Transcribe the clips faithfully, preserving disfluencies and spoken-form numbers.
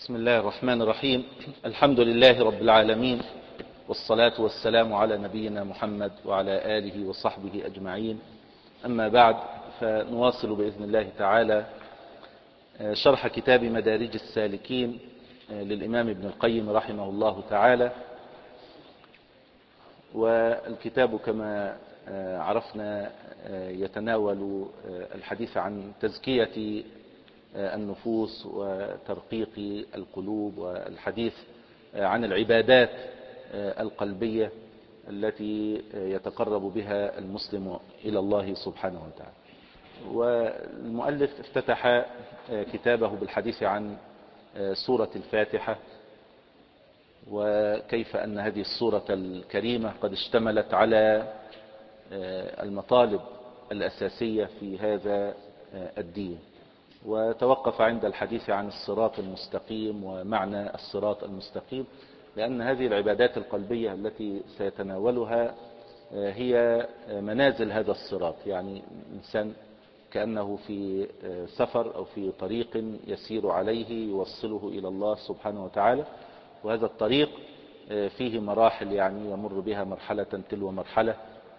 بسم الله الرحمن الرحيم. الحمد لله رب العالمين، والصلاة والسلام على نبينا محمد وعلى آله وصحبه أجمعين. أما بعد، فنواصل بإذن الله تعالى شرح كتاب مدارج السالكين للإمام ابن القيم رحمه الله تعالى. والكتاب كما عرفنا يتناول الحديث عن تزكية النفوس وترقيق القلوب، والحديث عن العبادات القلبية التي يتقرب بها المسلم إلى الله سبحانه وتعالى. والمؤلف افتتح كتابه بالحديث عن سورة الفاتحة، وكيف أن هذه السورة الكريمة قد اشتملت على المطالب الأساسية في هذا الدين. وتوقف عند الحديث عن الصراط المستقيم ومعنى الصراط المستقيم، لأن هذه العبادات القلبية التي سيتناولها هي منازل هذا الصراط. يعني الإنسان كأنه في سفر أو في طريق يسير عليه يوصله إلى الله سبحانه وتعالى، وهذا الطريق فيه مراحل يعني يمر بها مرحلة تلو مرحلة،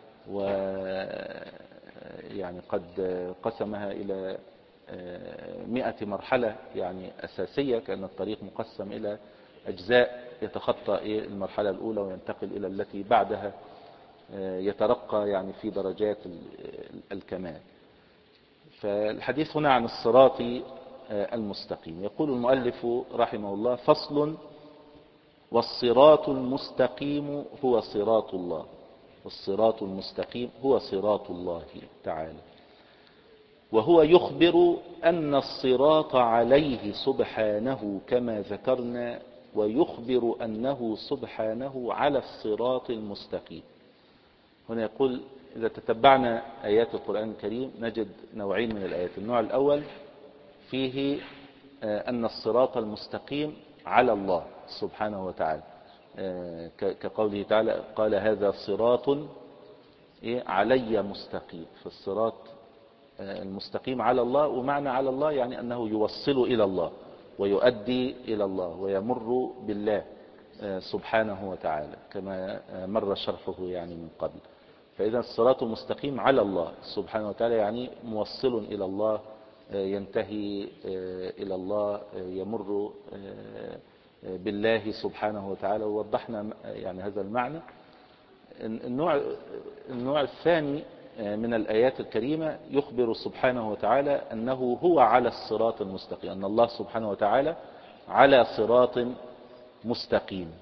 ويعني قد قسمها إلى مئة مرحلة يعني أساسية، كأن الطريق مقسم إلى أجزاء يتخطى المرحلة الأولى وينتقل إلى التي بعدها، يترقى يعني في درجات الكمال. فالحديث هنا عن الصراط المستقيم. يقول المؤلف رحمه الله: فصل: والصراط المستقيم هو صراط الله. والصراط المستقيم هو صراط الله تعالى، وهو يخبر أن الصراط عليه سبحانه كما ذكرنا، ويخبر أنه سبحانه على الصراط المستقيم. هنا يقول: إذا تتبعنا آيات القرآن الكريم نجد نوعين من الآيات. النوع الأول فيه أن الصراط المستقيم على الله سبحانه وتعالى، كقوله تعالى: قال هذا صراط علي مستقيم. فالصراط المستقيم على الله، ومعنى على الله يعني أنه يوصل إلى الله ويؤدي إلى الله ويمر بالله سبحانه وتعالى، كما مر شرحه يعني من قبل. فإذا الصراط المستقيم على الله سبحانه وتعالى يعني موصل إلى الله، ينتهي إلى الله، يمر بالله سبحانه وتعالى. ووضحنا يعني هذا المعنى. النوع النوع الثاني من الآيات الكريمة يخبر سبحانه وتعالى أنه هو على الصراط المستقيم، أن الله سبحانه وتعالى على صراط مستقيم.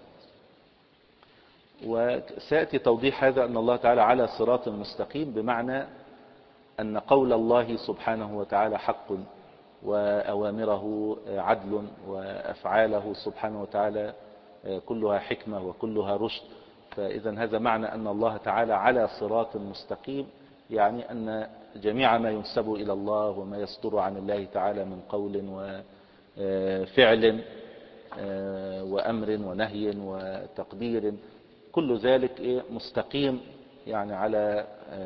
وسيأتي توضيح هذا، أن الله تعالى على صراط مستقيم بمعنى أن قول الله سبحانه وتعالى حق، وأوامره عدل، وأفعاله سبحانه وتعالى كلها حكمة وكلها رشد. فإذا هذا معنى أن الله تعالى على صراط مستقيم، يعني أن جميع ما ينسب إلى الله وما يصدر عن الله تعالى من قول وفعل وأمر ونهي وتقدير، كل ذلك مستقيم يعني على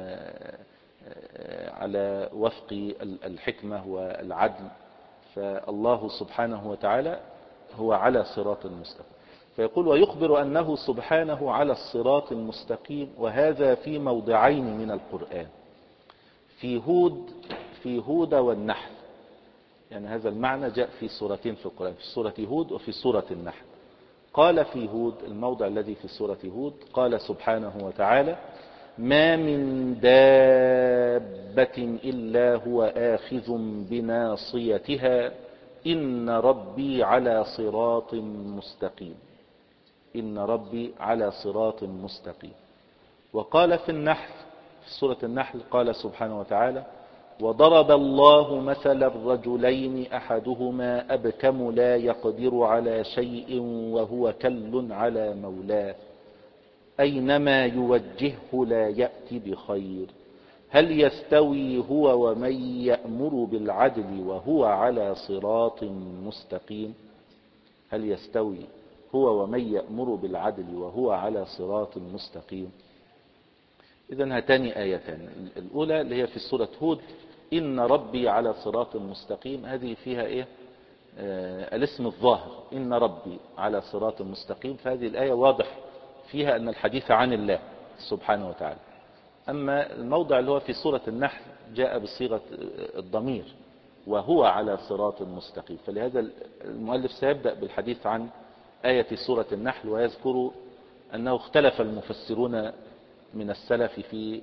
على وفق الحكمة والعدل. فالله سبحانه وتعالى هو على صراط مستقيم. فيقول: ويخبر أنه سبحانه على الصراط المستقيم، وهذا في موضعين من القرآن، في هود في هود والنحل. يعني هذا المعنى جاء في سورتين في القرآن، في سورة هود وفي سورة النحل. قال في هود، الموضع الذي في سورة هود، قال سبحانه وتعالى: ما من دابة إلا هو آخذ بناصيتها إن ربي على صراط مستقيم. إن ربي على صراط مستقيم. وقال في النحل، في سورة النحل، قال سبحانه وتعالى: وضرب الله مثل الرجلين أحدهما أبكم لا يقدر على شيء وهو كل على مولاه أينما يوجهه لا يأتي بخير هل يستوي هو ومن يأمر بالعدل وهو على صراط مستقيم؟ هل يستوي هو ومن يأمر بالعدل وهو على صراط مستقيم؟ إذن هاتان آيتان. الأولى اللي هي في سورة هود: إن ربي على صراط مستقيم، هذه فيها إيه؟ الاسم الظاهر إن ربي على صراط مستقيم، فهذه الآية واضح فيها أن الحديث عن الله سبحانه وتعالى. أما الموضع اللي هو في سورة النحل جاء بصيغة الضمير وهو على صراط مستقيم، فلهذا المؤلف سيبدأ بالحديث عن آية سورة النحل، ويذكر أنه اختلف المفسرون من السلف في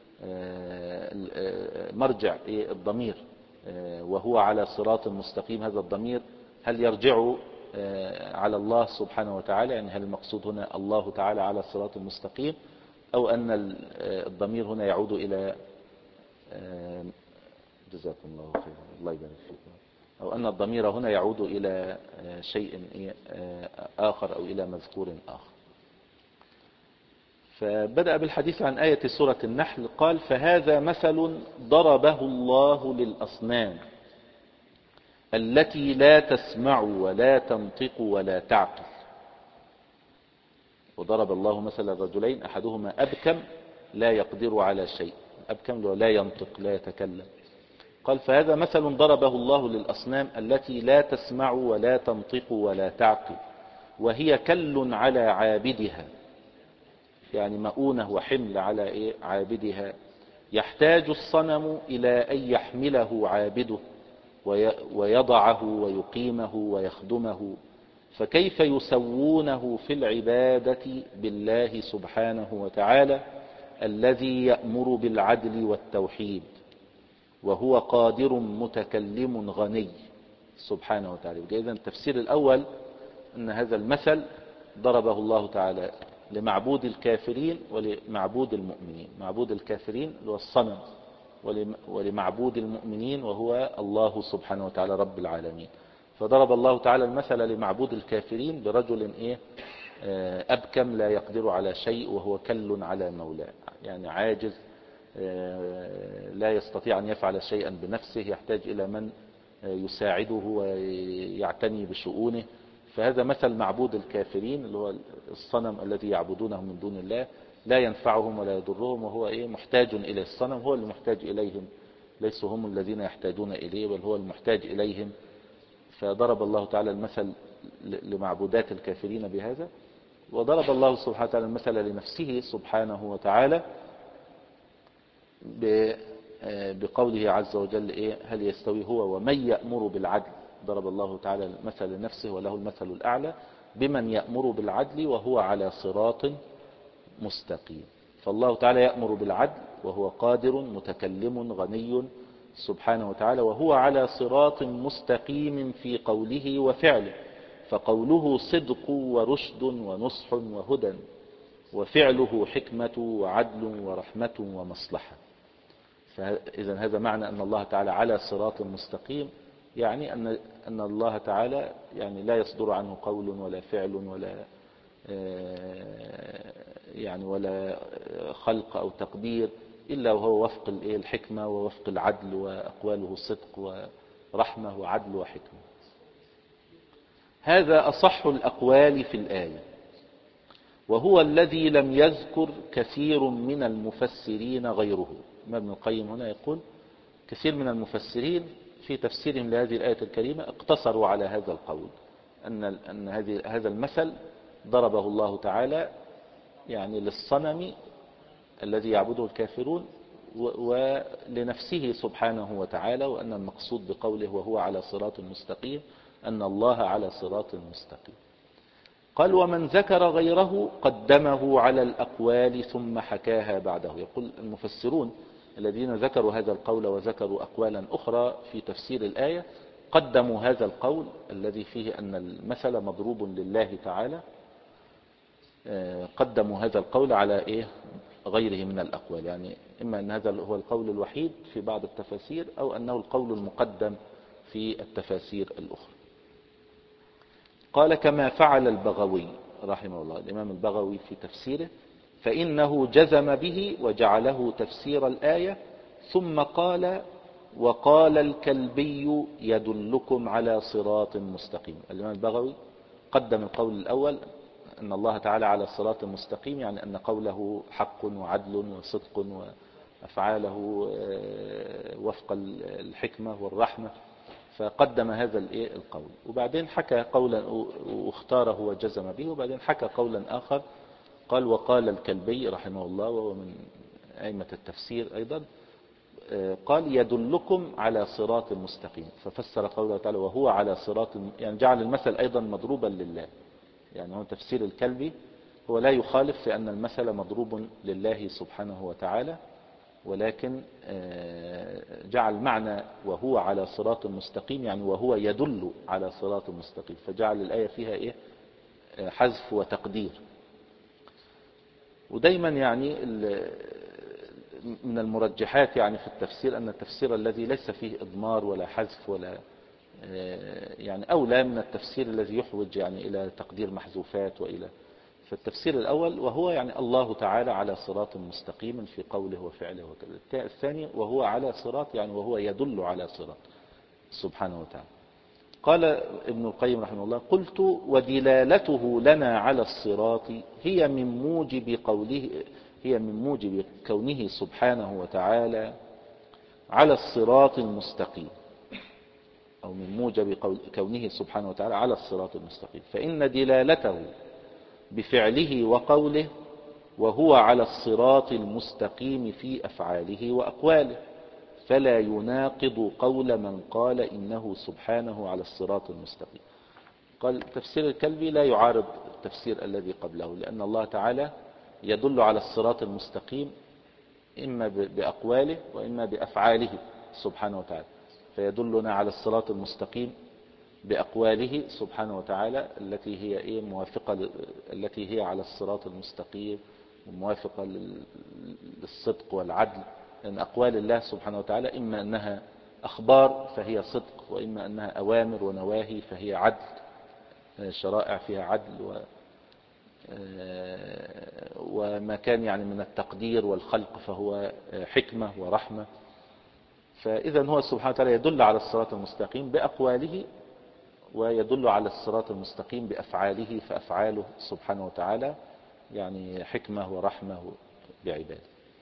مرجع الضمير وهو على صراط مستقيم. هذا الضمير هل يرجع على الله سبحانه وتعالى، يعني هل المقصود هنا الله تعالى على صراط مستقيم، أو أن الضمير هنا يعود إلى جزاكم الله خيرا الله يبارك فيكم، أو أن الضمير هنا يعود إلى شيء آخر أو إلى مذكور آخر. فبدأ بالحديث عن آية سورة النحل، قال فهذا مثل ضربه الله للأصنام التي لا تسمع ولا تنطق ولا تعقل. وضرب الله مثل الرجلين أحدهما أبكم لا يقدر على شيء، أبكم لا ينطق لا يتكلم. قال فهذا مثل ضربه الله للأصنام التي لا تسمع ولا تنطق ولا تعقل وهي كل على عابدها، يعني مؤونة وحمل على إيه؟ عابدها، يحتاج الصنم إلى أن يحمله عابده ويضعه ويقيمه ويخدمه، فكيف يسوونه في العبادة بالله سبحانه وتعالى الذي يأمر بالعدل والتوحيد وهو قادر متكلم غني سبحانه وتعالى. إذن التفسير الأول أن هذا المثل ضربه الله تعالى لمعبود الكافرين ولمعبود المؤمنين. معبود الكافرين هو الصنم، ولمعبود المؤمنين وهو الله سبحانه وتعالى رب العالمين. فضرب الله تعالى المثل لمعبود الكافرين برجل إيه أبكم لا يقدر على شيء وهو كل على مولاه، يعني عاجز لا يستطيع أن يفعل شيئا بنفسه، يحتاج إلى من يساعده ويعتني بشؤونه. فهذا مثل معبود الكافرين اللي هو الصنم الذي يعبدونه من دون الله، لا ينفعهم ولا يضرهم، وهو إيه محتاج إلى الصنم، هو المحتاج إليهم، ليسوا هم الذين يحتاجون إليه بل هو المحتاج إليهم. فضرب الله تعالى المثل لمعبودات الكافرين بهذا. وضرب الله سبحانه وتعالى المثل لنفسه سبحانه وتعالى بقوله عز وجل إيه هل يستوي هو ومن يأمر بالعدل. ضرب الله تعالى المثل لنفسه وله المثل الأعلى بمن يأمر بالعدل وهو على صراط مستقيم. فالله تعالى يأمر بالعدل وهو قادر متكلم غني سبحانه وتعالى، وهو على صراط مستقيم في قوله وفعله، فقوله صدق ورشد ونصح وهدى، وفعله حكمة وعدل ورحمة ومصلحة. فإذا هذا معنى أن الله تعالى على صراط مستقيم، يعني أن أن الله تعالى يعني لا يصدر عنه قول ولا فعل ولا يعني ولا خلق أو تقدير إلا وهو وفق الحكمة ووفق العدل، وأقواله صدق ورحمة وعدل وحكمة. هذا أصح الأقوال في الآية، وهو الذي لم يذكر كثير من المفسرين غيره. ابن القيم هنا يقول كثير من المفسرين في تفسيرهم لهذه الآية الكريمة اقتصروا على هذا القول، أن أن هذه هذا المثل ضربه الله تعالى يعني للصنم الذي يعبده الكافرون ولنفسه سبحانه وتعالى، وأن المقصود بقوله وهو على صراط مستقيم أن الله على صراط مستقيم. قال ومن ذكر غيره قدمه على الأقوال ثم حكاها بعده. يقول المفسرون الذين ذكروا هذا القول وذكروا أقوالا أخرى في تفسير الآية قدموا هذا القول الذي فيه أن المثل مضروب لله تعالى، قدموا هذا القول على إيه غيره من الأقوال، يعني إما أن هذا هو القول الوحيد في بعض التفاسير أو أنه القول المقدم في التفاسير الأخرى. قال كما فعل البغوي رحمه الله، الإمام البغوي في تفسيره، فإنه جزم به وجعله تفسير الآية، ثم قال وقال الكلبي يدلكم على صراط مستقيم. الإمام البغوي قدم القول الأول أن الله تعالى على صراط مستقيم، يعني أن قوله حق وعدل وصدق وأفعاله وفق الحكمة والرحمة. فقدم هذا الايه القول، وبعدين حكى قولا واختاره وجزم به، وبعدين حكى قولا آخر قال وقال الكلبي رحمه الله وهو من أئمة التفسير أيضا، قال يدلكم على صراط مستقيم، ففسر قوله تعالى وهو على صراط، يعني جعل المثل أيضا مضروبا لله. يعني هو تفسير الكلبي هو لا يخالف في أن المثل مضروب لله سبحانه وتعالى، ولكن جعل معنى وهو على صراط مستقيم يعني وهو يدل على صراط مستقيم، فجعل الآية فيها إيه حذف وتقدير. ودايما يعني من المرجحات يعني في التفسير أن التفسير الذي ليس فيه إضمار ولا حذف ولا يعني أولى من التفسير الذي يحوج يعني إلى تقدير محذوفات وإلى. فالتفسير الأول وهو يعني الله تعالى على صراط مستقيم في قوله وفعله وكذا. الثاني وهو على صراط يعني وهو يدل على صراط سبحانه وتعالى. قال ابن القيم رحمه الله قلت ودلالته لنا على الصراط هي من موجب قوله هي من موجب كونه سبحانه وتعالى على الصراط المستقيم، أو من موجب كونه سبحانه وتعالى على الصراط المستقيم، فإن دلالته بفعله وقوله وهو على الصراط المستقيم في أفعاله وأقواله، فلا يناقض قول من قال إنه سبحانه على الصراط المستقيم. قال تفسير الكلبي لا يعارض التفسير الذي قبله، لأن الله تعالى يدل على الصراط المستقيم إما بأقواله وإما بأفعاله سبحانه وتعالى، فيدلنا على الصراط المستقيم بأقواله سبحانه وتعالى التي هي إيه موافقة، التي هي على الصراط المستقيم وموافقة للصدق والعدل. لأن أقوال الله سبحانه وتعالى إما أنها أخبار فهي صدق، وإما أنها أوامر ونواهي فهي عدل، شرائع فيها عدل و وما كان يعني من التقدير والخلق فهو حكمة ورحمة. فإذا هو سبحانه وتعالى يدل على الصراط المستقيم بأقواله ويدل على الصراط المستقيم بأفعاله، فأفعاله سبحانه وتعالى يعني حكمة ورحمة بعباده.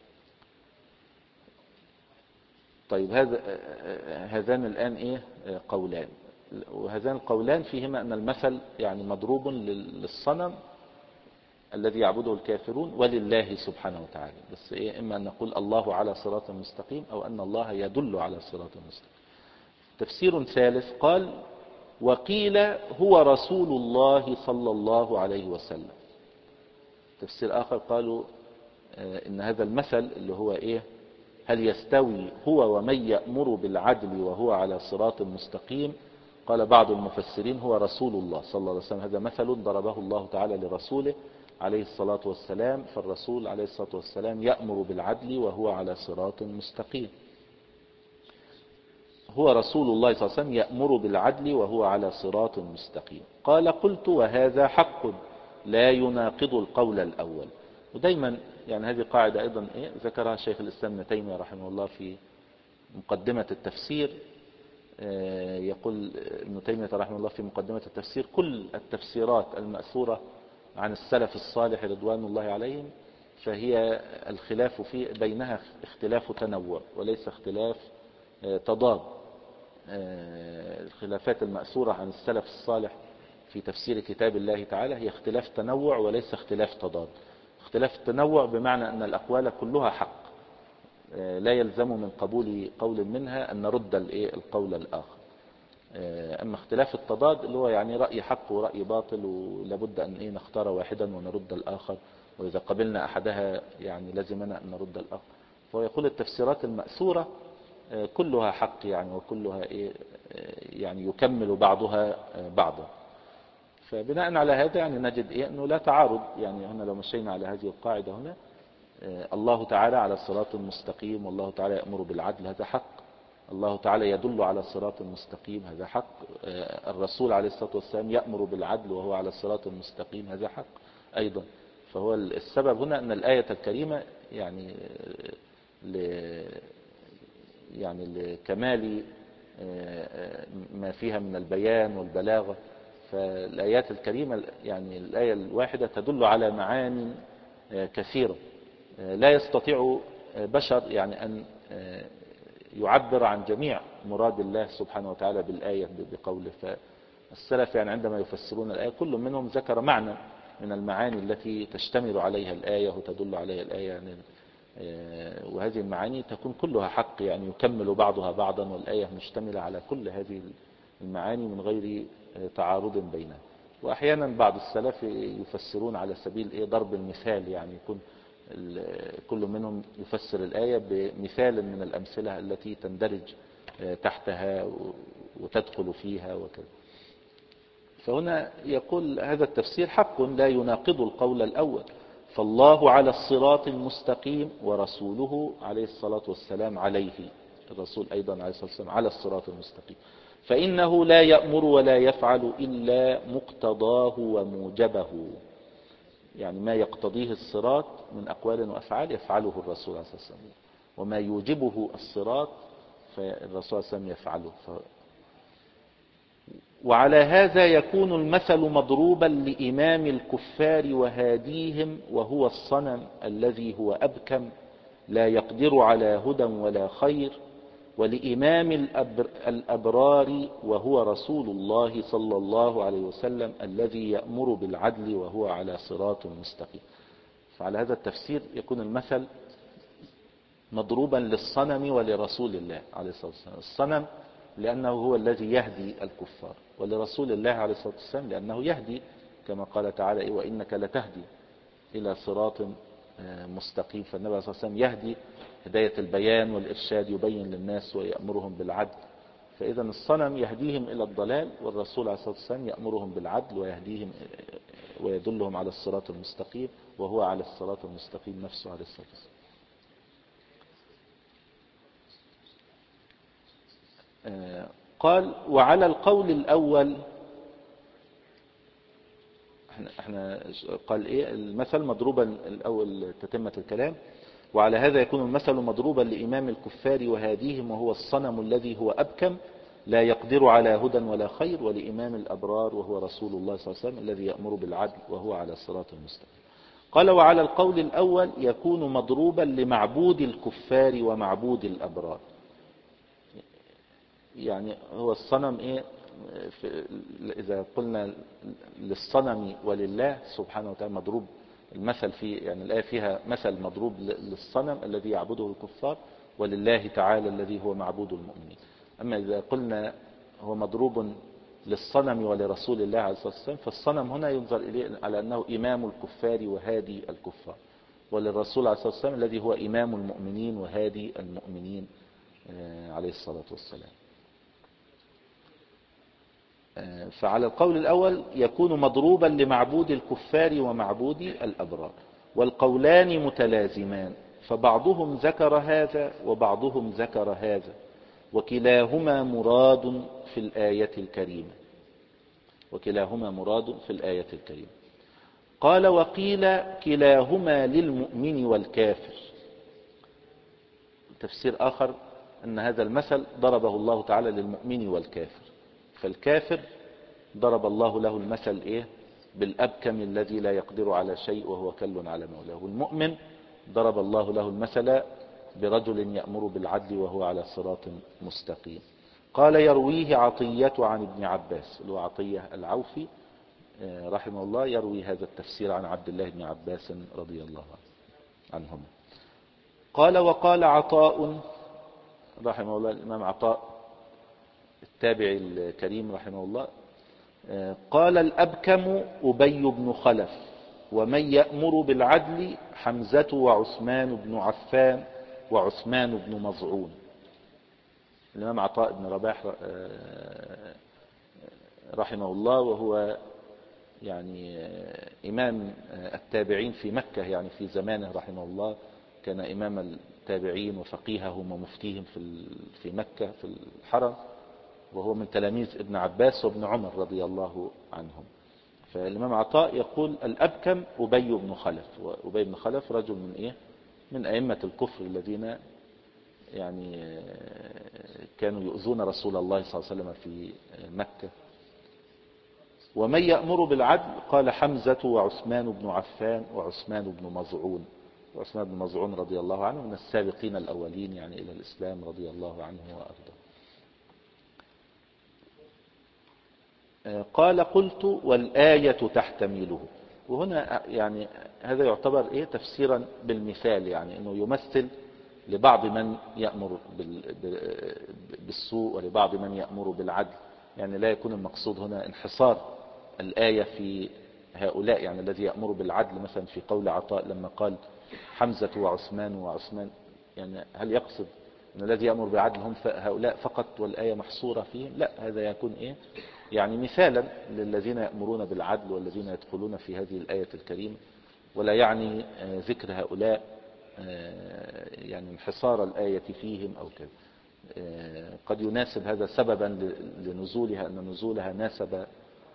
طيب هذا هذان الآن إيه قولان، وهذان القولان فيهما أن المثل يعني مضروب للصنم الذي يعبده الكافرون ولله سبحانه وتعالى، بس إيه إما أن نقول الله على صراط مستقيم أو أن الله يدل على صراط مستقيم. تفسير ثالث قال وقيل هو رسول الله صلى الله عليه وسلم. تفسير آخر قالوا إن هذا المثل اللي هو إيه هل يستوي هو ومن يأمر بالعدل وهو على صراط مستقيم، قال بعض المفسرين هو رسول الله صلى الله عليه وسلم، هذا مثل ضربه الله تعالى لرسوله عليه الصلاة والسلام، فالرسول عليه الصلاة والسلام يأمر بالعدل وهو على صراط مستقيم. هو رسول الله صلى الله عليه وسلم يأمر بالعدل وهو على صراط مستقيم. قال قلت وهذا حق لا يناقض القول الأول. ودايما يعني هذه قاعدة أيضا إيه ذكرها شيخ الإسلام ابن تيمية رحمه الله في مقدمة التفسير. يقول ابن تيمية رحمه الله في مقدمة التفسير كل التفسيرات المأثورة عن السلف الصالح رضوان الله عليهم فهي الخلاف في بينها اختلاف تنوع وليس اختلاف تضاد. الخلافات المأثورة عن السلف الصالح في تفسير كتاب الله تعالى هي اختلاف تنوع وليس اختلاف تضاد. اختلاف التنوع بمعنى أن الأقوال كلها حق، لا يلزم من قبول قول منها أن نرد القول الآخر. أما اختلاف التضاد اللي هو يعني رأي حق ورأي باطل ولابد أن نختار واحدا ونرد الآخر، وإذا قبلنا أحدها يعني لازمنا أن نرد الآخر. فهو يقول التفسيرات المأثورة كلها حق يعني وكلها يعني يكمل بعضها بعضا. فبناء على هذا يعني نجد إيه أنه لا تعارض. يعني هنا لو مشينا على هذه القاعدة هنا الله تعالى على الصراط المستقيم والله تعالى يأمر بالعدل هذا حق، الله تعالى يدل على الصراط المستقيم هذا حق، الرسول عليه الصلاة والسلام يأمر بالعدل وهو على الصراط المستقيم هذا حق أيضا. فهو السبب هنا أن الآية الكريمة يعني ل يعني لكمال ما فيها من البيان والبلاغة. فالآيات الكريمة يعني الآية الواحدة تدل على معاني كثيرة لا يستطيع بشر يعني أن يعبر عن جميع مراد الله سبحانه وتعالى بالآية بقوله. فالسلف يعني عندما يفسرون الآية كل منهم ذكر معنى من المعاني التي تشتمل عليها الآية وتدل عليها الآية يعني، وهذه المعاني تكون كلها حق يعني يكمل بعضها بعضا، والآية مشتملة على كل هذه المعاني من غير تعارض بينها. وأحيانا بعض السلف يفسرون على سبيل إيه ضرب المثال، يعني يكون كل منهم يفسر الآية بمثال من الأمثلة التي تندرج تحتها وتدخل فيها وكذا. فهنا يقول هذا التفسير حق لا يناقض القول الأول، فالله على الصراط المستقيم ورسوله عليه الصلاة والسلام عليه، الرسول أيضا عليه الصلاة والسلام على الصراط المستقيم، فإنه لا يأمر ولا يفعل إلا مقتضاه وموجبه، يعني ما يقتضيه الصراط من أقوال وأفعال يفعله الرسول عليه الصلاة والسلام، وما يوجبه الصراط فالرسول صلى الله عليه وسلم يفعله. ف... وعلى هذا يكون المثل مضروبا لإمام الكفار وهاديهم وهو الصنم الذي هو أبكم لا يقدر على هدى ولا خير، ولإمام الأبر الأبرار وهو رسول الله صلى الله عليه وسلم الذي يأمر بالعدل وهو على صراط مستقيم. فعلى هذا التفسير يكون المثل مضروبا للصنم ولرسول الله عليه الصلاة والسلام، الصنم لأنه هو الذي يهدي الكفار، ولرسول الله عليه الصلاة والسلام لأنه يهدي كما قال تعالى وإنك لتهدي إلى صراط مستقيم. فالنبي صلى الله عليه وسلم يهدي هداية البيان والإرشاد، يبين للناس ويأمرهم بالعدل. فإذا الصنم يهديهم إلى الضلال، والرسول عليه الصلاة والسلام يأمرهم بالعدل ويهديهم ويدلهم على الصراط المستقيم، وهو على الصراط المستقيم نفسه عليه الصلاة والسلام. قال وعلى القول الأول احنا, احنا قال ايه المثل مضروبا الأول تتمة الكلام، وعلى هذا يكون المثل مضروبا لإمام الكفار وهاديهم وهو الصنم الذي هو أبكم لا يقدر على هدى ولا خير، ولإمام الأبرار وهو رسول الله صلى الله عليه وسلم الذي يأمر بالعدل وهو على الصراط المستقيم. قال وعلى القول الأول يكون مضروبا لمعبود الكفار ومعبود الأبرار، يعني هو الصنم ايه إذا قلنا للصنم ولله سبحانه وتعالى مضروب المثل فيه، يعني الآية فيها مثل مضروب للصنم الذي يعبده الكفار ولله تعالى الذي هو معبود المؤمنين. أما إذا قلنا هو مضروب للصنم ولرسول الله عليه الصلاة والسلام، فالصنم هنا ينظر إليه على أنه إمام الكفار وهادي الكفار، وللرسول عليه الصلاة والسلام الذي هو إمام المؤمنين وهادي المؤمنين عليه الصلاة والسلام. فعلى القول الأول يكون مضروبا لمعبود الكفار ومعبود الأبرار، والقولان متلازمان، فبعضهم ذكر هذا وبعضهم ذكر هذا، وكلاهما مراد في الآية الكريمة وكلاهما مراد في الآية الكريمة. قال وقيل كلاهما للمؤمن والكافر. تفسير آخر أن هذا المثل ضربه الله تعالى للمؤمن والكافر، فالكافر ضرب الله له المثل إيه بالأبكم الذي لا يقدر على شيء وهو كل على مولاه، والمؤمن ضرب الله له المثل برجل يأمر بالعدل وهو على صراط مستقيم. قال يرويه عطية عن ابن عباس، اللي هو عطية العوفي رحمه الله، يروي هذا التفسير عن عبد الله بن عباس رضي الله عنهما. قال وقال عطاء رحمه الله، الإمام عطاء التابعي الكريم رحمه الله، قال الأبكم أبي بن خلف، ومن يأمر بالعدل حمزة وعثمان بن عفان وعثمان بن مظعون. الإمام عطاء بن رباح رحمه الله وهو يعني إمام التابعين في مكة، يعني في زمانه رحمه الله كان إمام التابعين وفقيههم ومفتيهم في مكة في الحرم، وهو من تلاميذ ابن عباس وابن عمر رضي الله عنهم. فالإمام عطاء يقول الأبكم أبي بن خلف، وأبي بن خلف رجل من إيه من أئمة الكفر الذين يعني كانوا يؤذون رسول الله صلى الله عليه وسلم في مكة. ومن يأمر بالعدل قال حمزة وعثمان بن عفان وعثمان بن مظعون، وعثمان بن مظعون رضي الله عنه من السابقين الأولين يعني إلى الإسلام رضي الله عنه وأرضاه. قال قلت والآية تحتمله. وهنا يعني هذا يعتبر إيه تفسيرا بالمثال، يعني أنه يمثل لبعض من يأمر بالسوء ولبعض من يأمر بالعدل، يعني لا يكون المقصود هنا انحصار الآية في هؤلاء، يعني الذي يأمر بالعدل مثلا في قول عطاء لما قال حمزة وعثمان وعثمان، يعني هل يقصد أن الذي يأمر بالعدل هم هؤلاء فقط والآية محصورة فيهم؟ لا، هذا يكون إيه يعني مثالا للذين يأمرون بالعدل والذين يدخلون في هذه الآية الكريمة، ولا يعني ذكر هؤلاء يعني انحصار الآية فيهم أو كذا. قد يناسب هذا سببا لنزولها، أن نزولها ناسب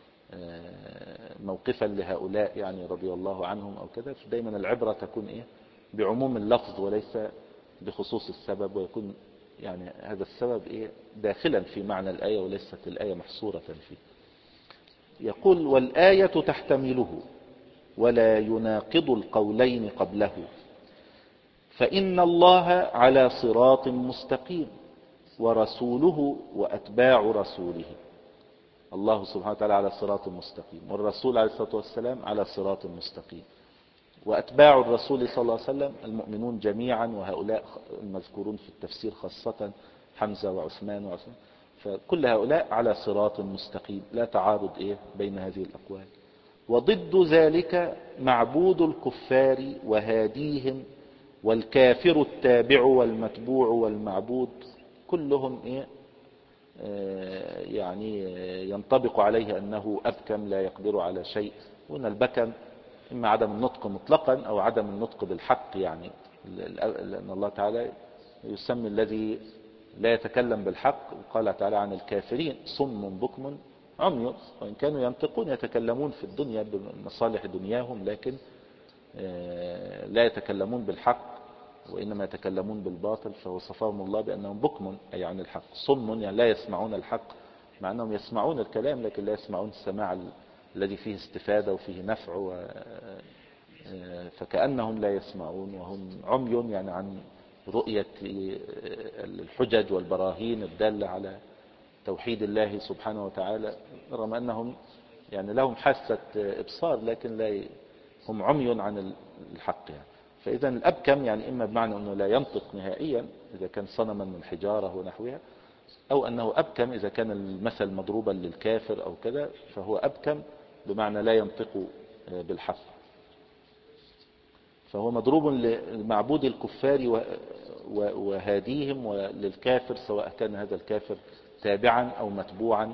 موقفا لهؤلاء يعني رضي الله عنهم أو كذا. فدايما العبرة تكون إيه بعموم اللفظ وليس بخصوص السبب، ويكون يعني هذا السبب إيه داخلا في معنى الآية وليست الآية محصورة فيه. يقول والآية تحتمله ولا يناقض القولين قبله، فإن الله على صراط مستقيم ورسوله وأتباع رسوله. الله سبحانه وتعالى على صراط مستقيم، والرسول عليه الصلاة والسلام على صراط مستقيم، وأتباع الرسول صلى الله عليه وسلم المؤمنون جميعا، وهؤلاء المذكورون في التفسير خاصة حمزة وعثمان وعثمان، فكل هؤلاء على صراط مستقيم، لا تعارض إيه بين هذه الأقوال. وضد ذلك معبود الكفار وهاديهم والكافر التابع والمتبوع والمعبود، كلهم إيه آه يعني ينطبق عليه أنه أبكم لا يقدر على شيء. وأن البكم إما عدم النطق مطلقا أو عدم النطق بالحق، يعني لأن الله تعالى يسمي الذي لا يتكلم بالحق، قال تعالى عن الكافرين صم بكم عمي، وإن كانوا ينطقون يتكلمون في الدنيا بمصالح دنياهم، لكن لا يتكلمون بالحق وإنما يتكلمون بالباطل، فوصفهم الله بأنهم بكم أي عن الحق، صم يعني لا يسمعون الحق، مع أنهم يسمعون الكلام لكن لا يسمعون السماع الذي فيه استفادة وفيه نفع و... فكأنهم لا يسمعون، وهم عمي يعني عن رؤية الحجج والبراهين الدالة على توحيد الله سبحانه وتعالى، رغم أنهم يعني لهم حاسة إبصار لكن لا ي... هم عمي عن الحق يعني. فإذا الأبكم يعني إما بمعنى أنه لا ينطق نهائيا إذا كان صنما من حجارة ونحوها، أو أنه أبكم إذا كان المثل مضروبا للكافر أو كذا، فهو أبكم بمعنى لا ينطق بالحق. فهو مضروب لمعبود الكفار وهاديهم، وللكافر سواء كان هذا الكافر تابعا أو متبوعا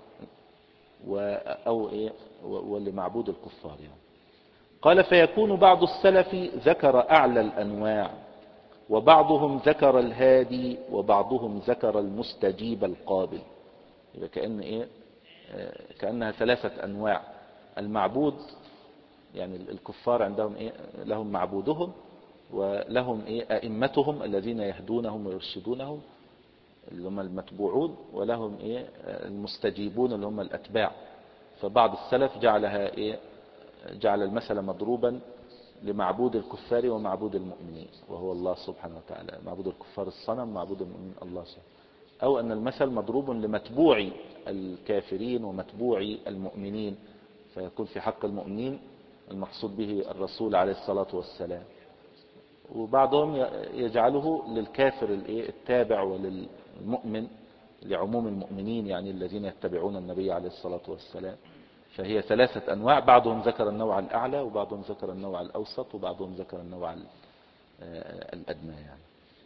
أو إيه ولمعبود الكفار يعني. قال فيكون بعض السلف ذكر أعلى الأنواع، وبعضهم ذكر الهادي، وبعضهم ذكر المستجيب القابل. يبقى كأن إيه كأنها ثلاثة أنواع. المعبود يعني الكفار عندهم إيه لهم معبودهم، ولهم إيه أئمتهم الذين يهدونهم ويرشدونهم اللي هم المتبوعون، ولهم إيه المستجيبون اللي هم الأتباع. فبعض السلف جعلها إيه جعل المثل مضروبا لمعبود الكفار ومعبود المؤمنين، وهو الله سبحانه وتعالى. معبود الكفار الصنم، معبود المؤمنين الله سبحانه. أو أن المثل مضروب لمتبوع الكافرين ومتبوع المؤمنين، فيكون في حق المؤمنين المقصود به الرسول عليه الصلاة والسلام. وبعضهم يجعله للكافر التابع وللمؤمن لعموم المؤمنين، يعني الذين يتبعون النبي عليه الصلاة والسلام. فهي ثلاثة أنواع، بعضهم ذكر النوع الأعلى وبعضهم ذكر النوع الأوسط وبعضهم ذكر النوع الأدنى يعني.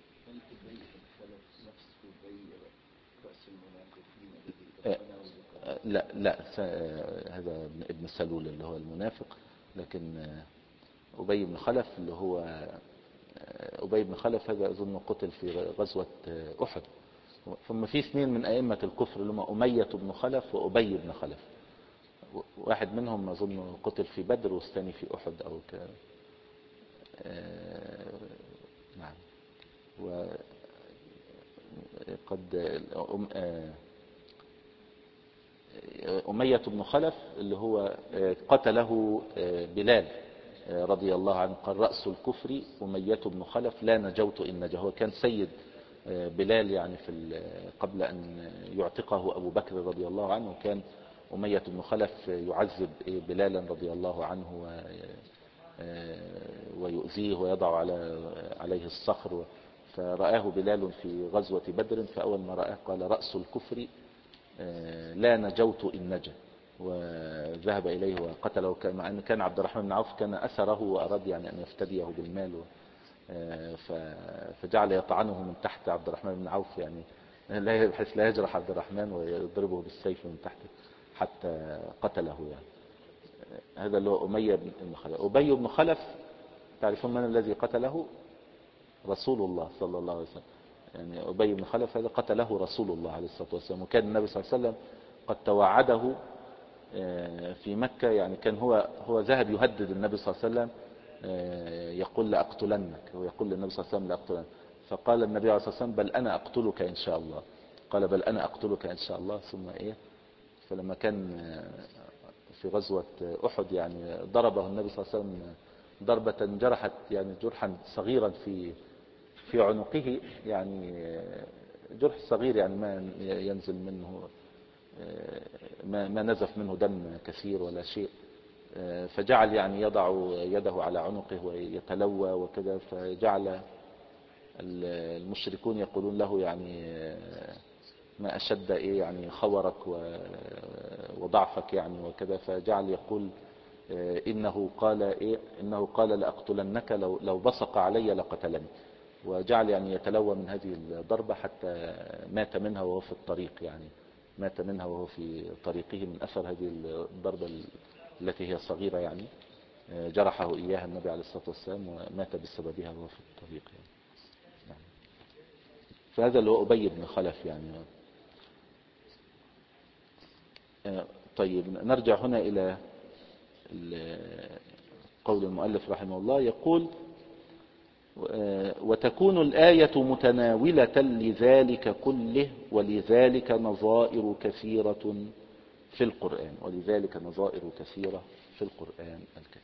لا لا هذا ابن سلول اللي هو المنافق، لكن أبي بن خلف اللي هو أبي بن خلف هذا أظن قتل في غزوة أحد. ثم في اثنين من أئمة الكفر اللي هم أمية بن خلف وأبي بن خلف، واحد منهم أظن قتل في بدر والثاني في أحد أو ك نعم. وقد أمية بن خلف اللي هو قتله بلال رضي الله عنه، قال رأس الكفر أمية بن خلف لا نجوت إن نجا. هو كان سيد بلال يعني في قبل أن يعتقه أبو بكر رضي الله عنه، وكان أمية بن خلف يعذب بلالا رضي الله عنه ويؤذيه ويضع على عليه الصخر. فرآه بلال في غزوة بدر، فأول ما رآه قال رأس الكفر لا نجوت إن نجا، وذهب إليه وقتله، مع أن كان عبد الرحمن بن عوف كان أسره وأراد يعني أن يفتديه بالمال، فجعل يطعنه من تحت عبد الرحمن بن عوف، يعني بحيث لا يجرح عبد الرحمن، ويضربه بالسيف من تحت حتى قتله يعني. هذا اللي هو أمية بن خلف. أبي بن خلف تعرفون من الذي قتله؟ رسول الله صلى الله عليه وسلم. يعني أبي بن خلف هذا قتله رسول الله عليه الصلاة والسلام، وكان النبي صلى الله عليه وسلم قد توعده في مكة، يعني كان هو هو ذهب يهدد النبي صلى الله عليه وسلم، يقول لأقتلنك، ويقول للنبي صلى الله عليه وسلم لأقتلنك، فقال النبي عليه الصلاة والسلام بل أنا أقتلك إن شاء الله. قال بل أنا أقتلك إن شاء الله. ثم إيه، فلما كان في غزوة أحد يعني ضربه النبي صلى الله عليه وسلم ضربة جرحت يعني جرحا صغيرا في في عنقه، يعني جرح صغير يعني ما ينزل منه ما, ما نزف منه دم كثير ولا شيء، فجعل يعني يضع يده على عنقه ويتلوى وكذا، فجعل المشركون يقولون له يعني ما أشد إيه يعني خورك وضعفك يعني وكذا، فجعل يقول إنه قال إيه إنه قال لأقتلنك لو لو بصق علي لقتلني، وجعل يعني يتلوى من هذه الضربة حتى مات منها وهو في الطريق، يعني مات منها وهو في طريقه من أثر هذه الضربة التي هي صغيرة، يعني جرحه إياها النبي عليه الصلاة والسلام ومات بسببها وهو في الطريق يعني. فهذا اللي هو أبي بن خلف يعني. طيب نرجع هنا إلى قول المؤلف رحمه الله، يقول وتكون الآية متناولة لذلك كله، ولذلك نظائر كثيرة في القرآن ولذلك نظائر كثيرة في القرآن الكريم.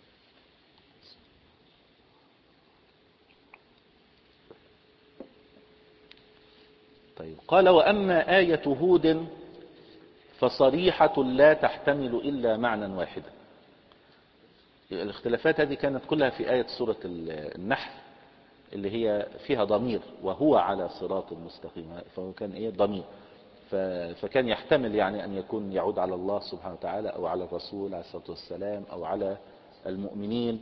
طيب قال وأما آية هود فصريحة لا تحتمل إلا معنى واحدا. الاختلافات هذه كانت كلها في آية سورة النحل اللي هي فيها ضمير وهو على صراط مستقيم، فهو كان ايه ضمير، فكان يحتمل يعني ان يكون يعود على الله سبحانه وتعالى او على الرسول عليه الصلاة والسلام او على المؤمنين،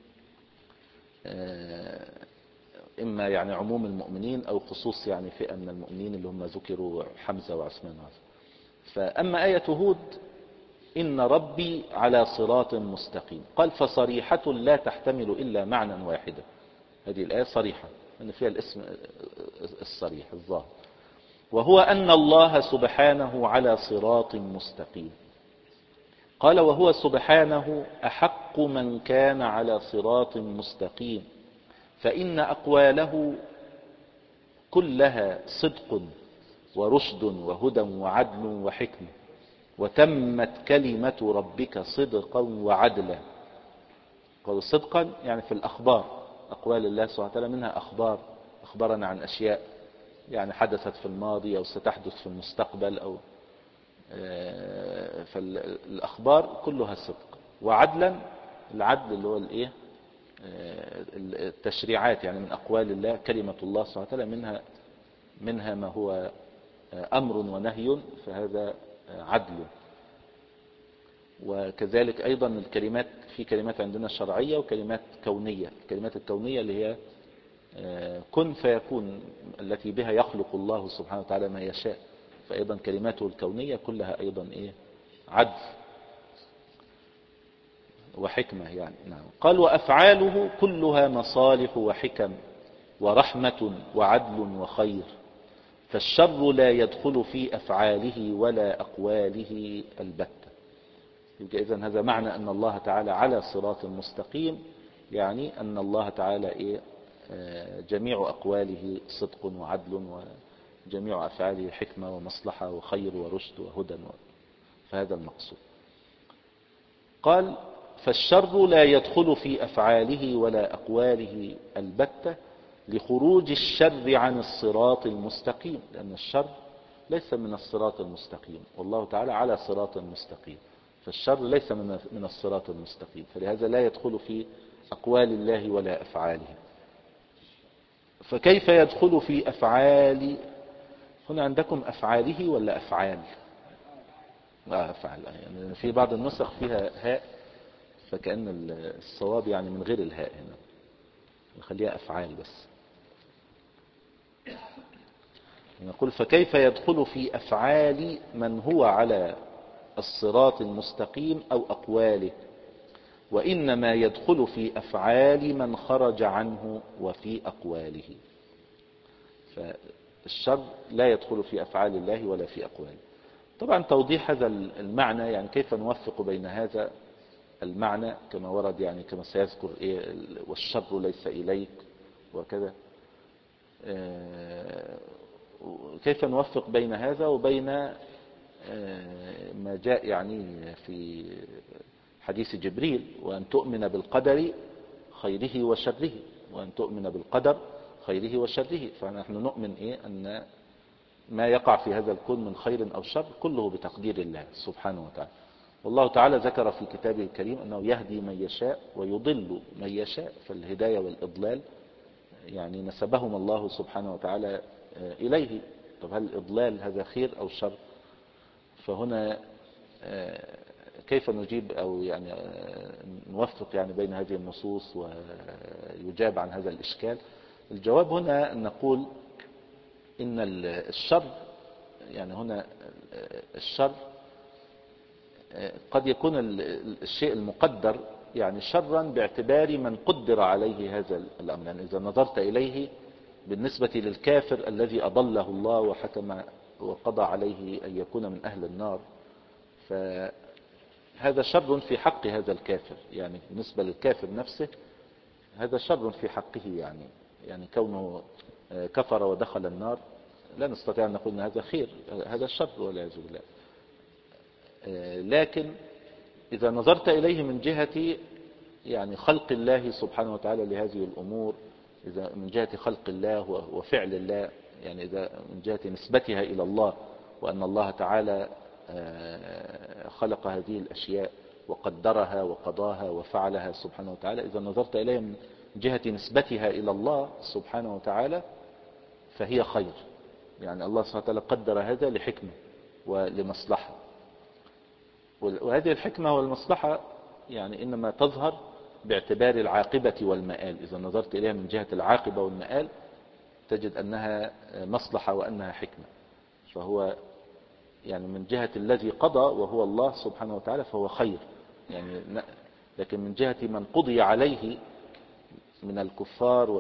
اما يعني عموم المؤمنين او خصوص يعني فئة من المؤمنين اللي هم ذكروا حمزة وعثمان وعثمان. فاما آية هود إن ربي على صراط مستقيم، قال فصريحة لا تحتمل إلا معنى واحدا. هذه الآية صريحة أن فيها الاسم الصريح الظاهر، وهو أن الله سبحانه على صراط مستقيم. قال وهو سبحانه أحق من كان على صراط مستقيم، فإن أقواله كلها صدق ورشد وهدى وعدل وحكمة، وتمت كلمة ربك صدقا وعدلا. قالوا صدقا يعني في الأخبار، أقوال الله سبحانه وتعالى منها أخبار، أخبرنا عن أشياء يعني حدثت في الماضي أو ستحدث في المستقبل، أو فالأخبار كلها صدق. وعدلا، العدل اللي هو الإيه التشريعات يعني من أقوال الله، كلمة الله سبحانه وتعالى منها منها ما هو أمر ونهي، فهذا عدل. وكذلك أيضا الكلمات، في كلمات عندنا شرعية وكلمات كونية. الكلمات الكونية اللي هي كن فيكون، التي بها يخلق الله سبحانه وتعالى ما يشاء، فأيضا كلماته الكونية كلها أيضا إيه عدل وحكمة يعني. نعم. قال وأفعاله كلها مصالح وحكم ورحمة وعدل وخير، فالشر لا يدخل في أفعاله ولا أقواله البتة. يبقى إذن هذا معنى أن الله تعالى على صراط مستقيم، يعني أن الله تعالى إيه جميع أقواله صدق وعدل، وجميع أفعاله حكمة ومصلحة وخير ورشد وهدى، فهذا المقصود. قال فالشر لا يدخل في أفعاله ولا أقواله البتة، لخروج الشر عن الصراط المستقيم، لأن الشر ليس من الصراط المستقيم، والله تعالى على صراط مستقيم، فالشر ليس من من الصراط المستقيم، فلهذا لا يدخل في أقوال الله ولا أفعاله. فكيف يدخل في أفعال؟ هنا عندكم أفعاله ولا أفعال؟ لا أفعال، يعني في بعض النسخ فيها هاء، فكأن الصواب يعني من غير الهاء هنا، نخليها أفعال بس. نقول فكيف يدخل في أفعال من هو على الصراط المستقيم أو أقواله، وإنما يدخل في أفعال من خرج عنه وفي أقواله. فالشر لا يدخل في أفعال الله ولا في أقواله. طبعا توضيح هذا المعنى، يعني كيف نوفق بين هذا المعنى كما ورد، يعني كما سيذكر إيه والشر ليس إليك وكذا، كيف نوفق بين هذا وبين ما جاء يعني في حديث جبريل، وأن تؤمن بالقدر خيره وشره، وأن تؤمن بالقدر خيره وشره. فنحن نؤمن إيه أن ما يقع في هذا الكون من خير أو شر كله بتقدير الله سبحانه وتعالى. والله تعالى ذكر في كتابه الكريم أنه يهدي من يشاء ويضل من يشاء، فالهداية والإضلال يعني نسبهم الله سبحانه وتعالى إليه. طب هل الإضلال هذا خير أو شر؟ فهنا كيف نجيب أو يعني نوفق يعني بين هذه النصوص ويجاب عن هذا الإشكال؟ الجواب هنا أن نقول إن الشر، يعني هنا الشر قد يكون الشيء المقدر يعني شرا باعتبار من قدر عليه هذا الأمر. يعني إذا نظرت إليه بالنسبة للكافر الذي أضله الله وحكم وقضى عليه أن يكون من أهل النار، فهذا شر في حق هذا الكافر. يعني بالنسبة للكافر نفسه هذا شر في حقه، يعني يعني كونه كفر ودخل النار لا نستطيع أن نقول أن هذا خير، هذا شر والعياذ بالله. لكن إذا نظرت إليه من جهة يعني خلق الله سبحانه وتعالى لهذه الأمور، إذا من جهة خلق الله وفعل الله، يعني إذا من جهة نسبتها إلى الله، وأن الله تعالى خلق هذه الأشياء وقدرها وقضاها وفعلها سبحانه وتعالى، إذا نظرت إليها من جهة نسبتها إلى الله سبحانه وتعالى فهي خير. يعني الله سبحانه وتعالى قدر هذا لحكمة ولمصلحة، وهذه الحكمة والمصلحة يعني إنما تظهر باعتبار العاقبة والمآل. إذا نظرت إليها من جهة العاقبة والمآل تجد أنها مصلحة وأنها حكمة، فهو يعني من جهة الذي قضى وهو الله سبحانه وتعالى فهو خير يعني. لكن من جهة من قضي عليه من الكفار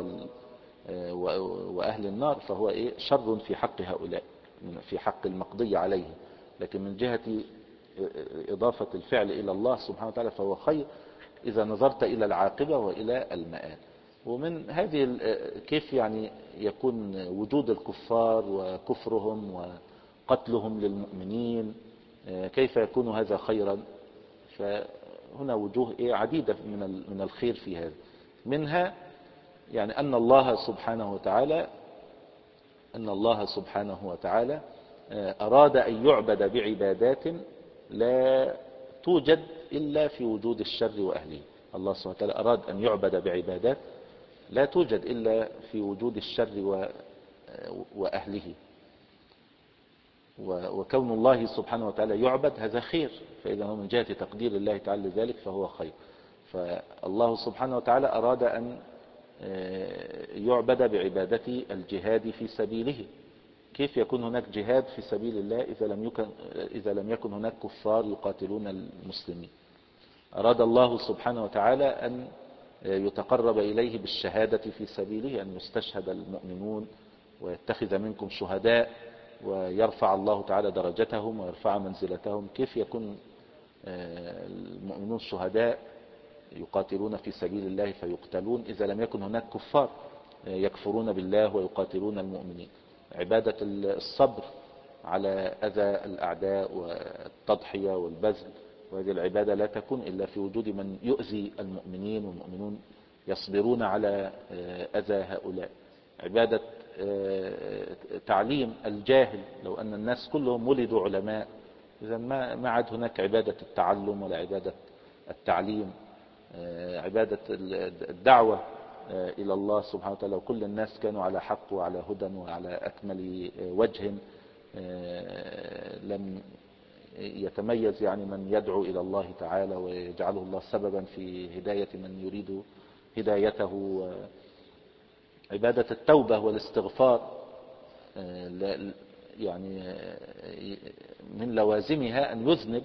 وأهل النار فهو إيه شر في حق هؤلاء، في حق المقضي عليه. لكن من جهة إضافة الفعل إلى الله سبحانه وتعالى فهو خير إذا نظرت إلى العاقبة وإلى المآل. ومن هذه كيف يعني يكون وجود الكفار وكفرهم وقتلهم للمؤمنين، كيف يكون هذا خيرا؟ فهنا وجوه عديدة من الخير في هذا. منها يعني أن الله سبحانه وتعالى أن الله سبحانه وتعالى أراد أن يعبد بعبادات لا توجد إلا في وجود الشر وأهله. الله سبحانه وتعالى أراد أن يعبد بعبادات لا توجد إلا في وجود الشر وأهله، وكون الله سبحانه وتعالى يعبد هذا خير، فإذا هو من جهة تقدير الله تعالى ذلك فهو خير. فالله سبحانه وتعالى أراد أن يعبد بعبادة الجهاد في سبيله. كيف يكون هناك جهاد في سبيل الله إذا لم يكن, إذا لم يكن هناك كفار يقاتلون المسلمين؟ أراد الله سبحانه وتعالى أن يتقرب إليه بالشهادة في سبيله، أن يستشهد المؤمنون ويتخذ منكم شهداء ويرفع الله تعالى درجتهم ويرفع منزلتهم. كيف يكون المؤمنون شهداء يقاتلون في سبيل الله فيقتلون إذا لم يكن هناك كفار يكفرون بالله ويقاتلون المؤمنين؟ عبادة الصبر على أذى الأعداء والتضحية والبذل، وهذه العبادة لا تكون إلا في وجود من يؤذي المؤمنين والمؤمنون يصبرون على أذى هؤلاء. عبادة تعليم الجاهل، لو أن الناس كلهم ولدوا علماء إذا ما ما عاد هناك عبادة التعلم ولا عبادة التعليم، عبادة الدعوة إلى الله سبحانه وتعالى. وكل الناس كانوا على حق وعلى هدى وعلى أكمل وجه، لم يتميز يعني من يدعو إلى الله تعالى ويجعله الله سببا في هداية من يريد هدايته. عبادة التوبة والاستغفار يعني من لوازمها أن يذنب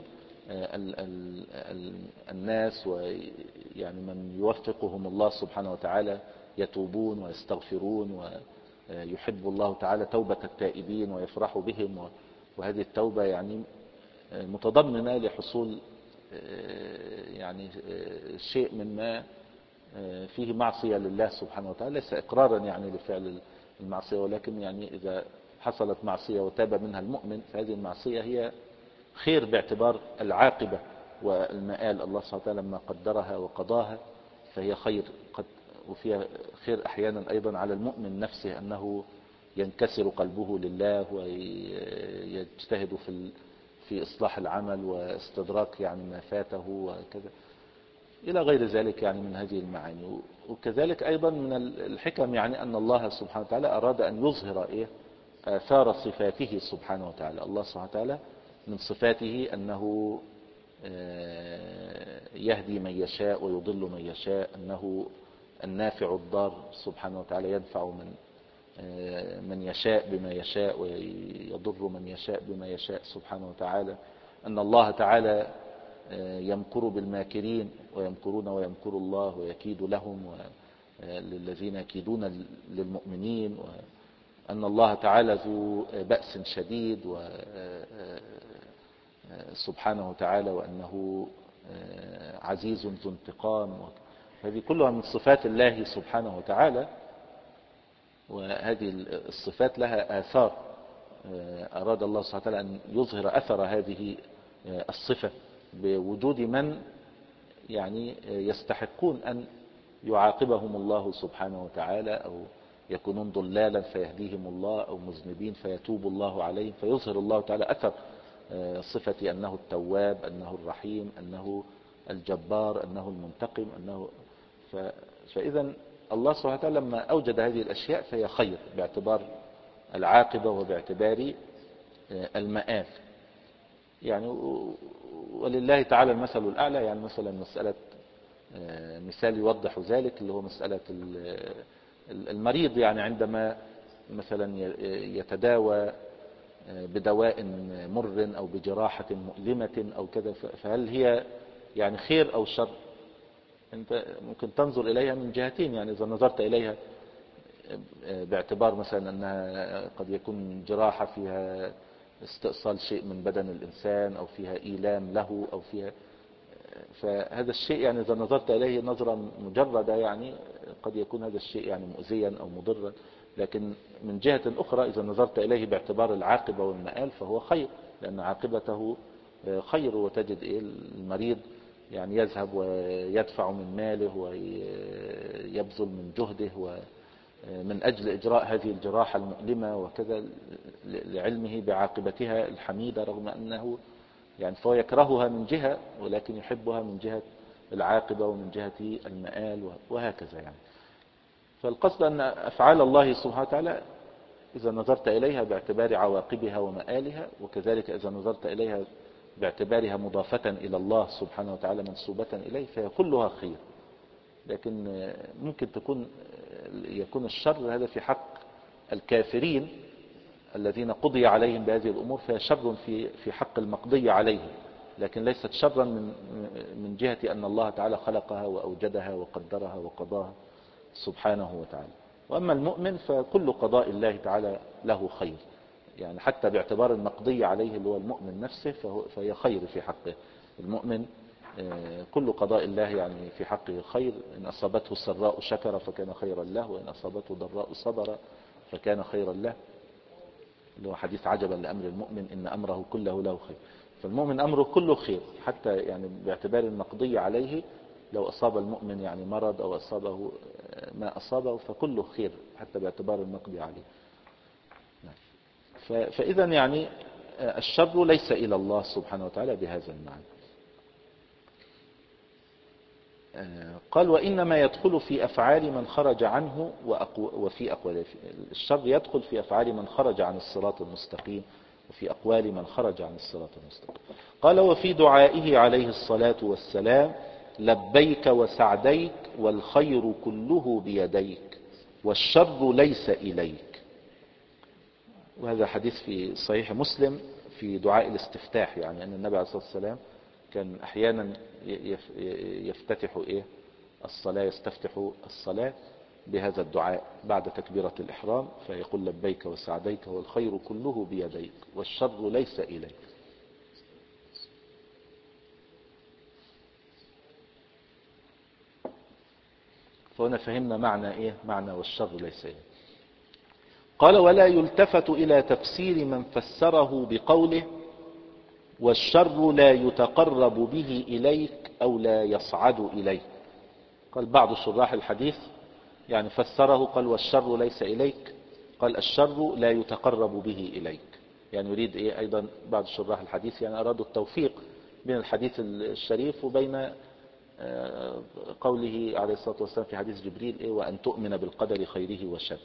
الناس، ويعني من يوفقهم الله سبحانه وتعالى يتوبون ويستغفرون، ويحب الله تعالى توبة التائبين ويفرح بهم. وهذه التوبة يعني متضمنة لحصول يعني شيء مما فيه معصية لله سبحانه وتعالى، ليس إقرارا يعني لفعل المعصية، ولكن يعني إذا حصلت معصية وتاب منها المؤمن فهذه المعصية هي خير باعتبار العاقبة والمآل. الله سبحانه وتعالى لما قدرها وقضاها فهي خير، قد وفيها خير أحيانا أيضا على المؤمن نفسه، أنه ينكسر قلبه لله ويجتهد في في إصلاح العمل واستدراك يعني ما فاته وكذا إلى غير ذلك يعني من هذه المعاني. وكذلك أيضا من الحكم يعني أن الله سبحانه وتعالى أراد أن يظهر إيه آثار صفاته سبحانه وتعالى. الله سبحانه وتعالى من صفاته أنه يهدي من يشاء ويضل من يشاء، أنه النافع الضار سبحانه وتعالى، ينفع من من يشاء بما يشاء ويضر من يشاء بما يشاء سبحانه وتعالى. أن الله تعالى يمكر بالماكرين ويمكرون ويمكر الله ويكيد لهم وللذين يكيدون للمؤمنين، وأن الله تعالى ذو بأس شديد سبحانه وتعالى، وأنه عزيز ذو انتقام. هذه كلها من صفات الله سبحانه وتعالى، وهذه الصفات لها آثار. أراد الله سبحانه وتعالى أن يظهر أثر هذه الصفة بوجود من يعني يستحقون أن يعاقبهم الله سبحانه وتعالى، أو يكونون ضلالا فيهديهم الله، أو مذنبين فيتوب الله عليهم، فيظهر الله تعالى أثر صفة أنه التواب، أنه الرحيم، أنه الجبار، أنه المنتقم، أنه ف... فإذا الله سبحانه وتعالى لما أوجد هذه الأشياء فهي خير باعتبار العاقبة وباعتبار المآل يعني. ولله تعالى المثل الأعلى. يعني مثلا مسألة مثال يوضح ذلك اللي هو مسألة المريض، يعني عندما مثلا يتداوى بدواء مر أو بجراحة مؤلمة أو كذا، فهل هي يعني خير أو شر؟ أنت ممكن تنظر إليها من جهتين. يعني إذا نظرت إليها باعتبار مثلا أنها قد يكون جراحة فيها استئصال شيء من بدن الإنسان أو فيها إيلام له أو فيها، فهذا الشيء يعني إذا نظرت إليه نظرة مجردة يعني قد يكون هذا الشيء يعني مؤذيا أو مضرا. لكن من جهة أخرى إذا نظرت إليه باعتبار العاقبة والمآل فهو خير، لأن عاقبته خير. وتجد إيه المريض يعني يذهب ويدفع من ماله ويبذل من جهده ومن أجل إجراء هذه الجراحة المؤلمة وكذا، لعلمه بعاقبتها الحميدة، رغم أنه يعني فهو يكرهها من جهة ولكن يحبها من جهة العاقبة ومن جهة المآل وهكذا يعني. فالقصد أن أفعال الله سبحانه وتعالى إذا نظرت إليها باعتبار عواقبها ومآلها، وكذلك إذا نظرت إليها باعتبارها مضافة إلى الله سبحانه وتعالى منسوبة إليه فهي كلها خير. لكن ممكن تكون يكون الشر هذا في حق الكافرين الذين قضي عليهم بهذه الأمور، فهي شر في في حق المقضي عليهم، لكن ليست شرا من من جهة أن الله تعالى خلقها وأوجدها وقدرها وقضاها سبحانه وتعالى. وأما المؤمن فكل قضاء الله تعالى له خير، يعني حتى باعتبار المقضي عليه اللي هو المؤمن نفسه فهي خير في حقه. المؤمن كل قضاء الله يعني في حقه خير. إن أصابته سراء شكر فكان خيرا له، وإن أصابته ضراء صبر فكان خيرا له، اللي هو حديث عجبا لأمر المؤمن إن أمره كله له خير. فالمؤمن أمره كله خير، حتى يعني باعتبار المقضي عليه لو أصاب المؤمن يعني مرض أو أصابه ما أصابه فكله خير حتى باعتبار المقضي عليه. فإذا يعني الشر ليس إلى الله سبحانه وتعالى بهذا المعنى. قال وإنما يدخل في أفعال من خرج عنه وفي أقواله. الشر يدخل في أفعال من خرج عن الصراط المستقيم وفي أقوال من خرج عن الصراط المستقيم. قال وفي دعائه عليه الصلاة والسلام لبيك وسعديك والخير كله بيديك والشر ليس إليك. وهذا حديث في صحيح مسلم في دعاء الاستفتاح، يعني أن النبي عليه الصلاة والسلام كان أحيانا يفتتح إيه الصلاة، يستفتح الصلاة بهذا الدعاء بعد تكبيرة الإحرام، فيقول لبيك وسعديك والخير كله بيديك والشر ليس إليك. فهنا فهمنا معنى إيه معنى والشر ليس إليك. قال ولا يلتفت إلى تفسير من فسره بقوله والشر لا يتقرب به إليك أو لا يصعد إليك. قال بعض شراح الحديث يعني فسره قال والشر ليس إليك، قال الشر لا يتقرب به إليك، يعني يريد إيه أيضا بعض شراح الحديث يعني أرادوا التوفيق بين الحديث الشريف وبين قوله عليه الصلاة والسلام في حديث جبريل إيه وأن تؤمن بالقدر خيره وشره.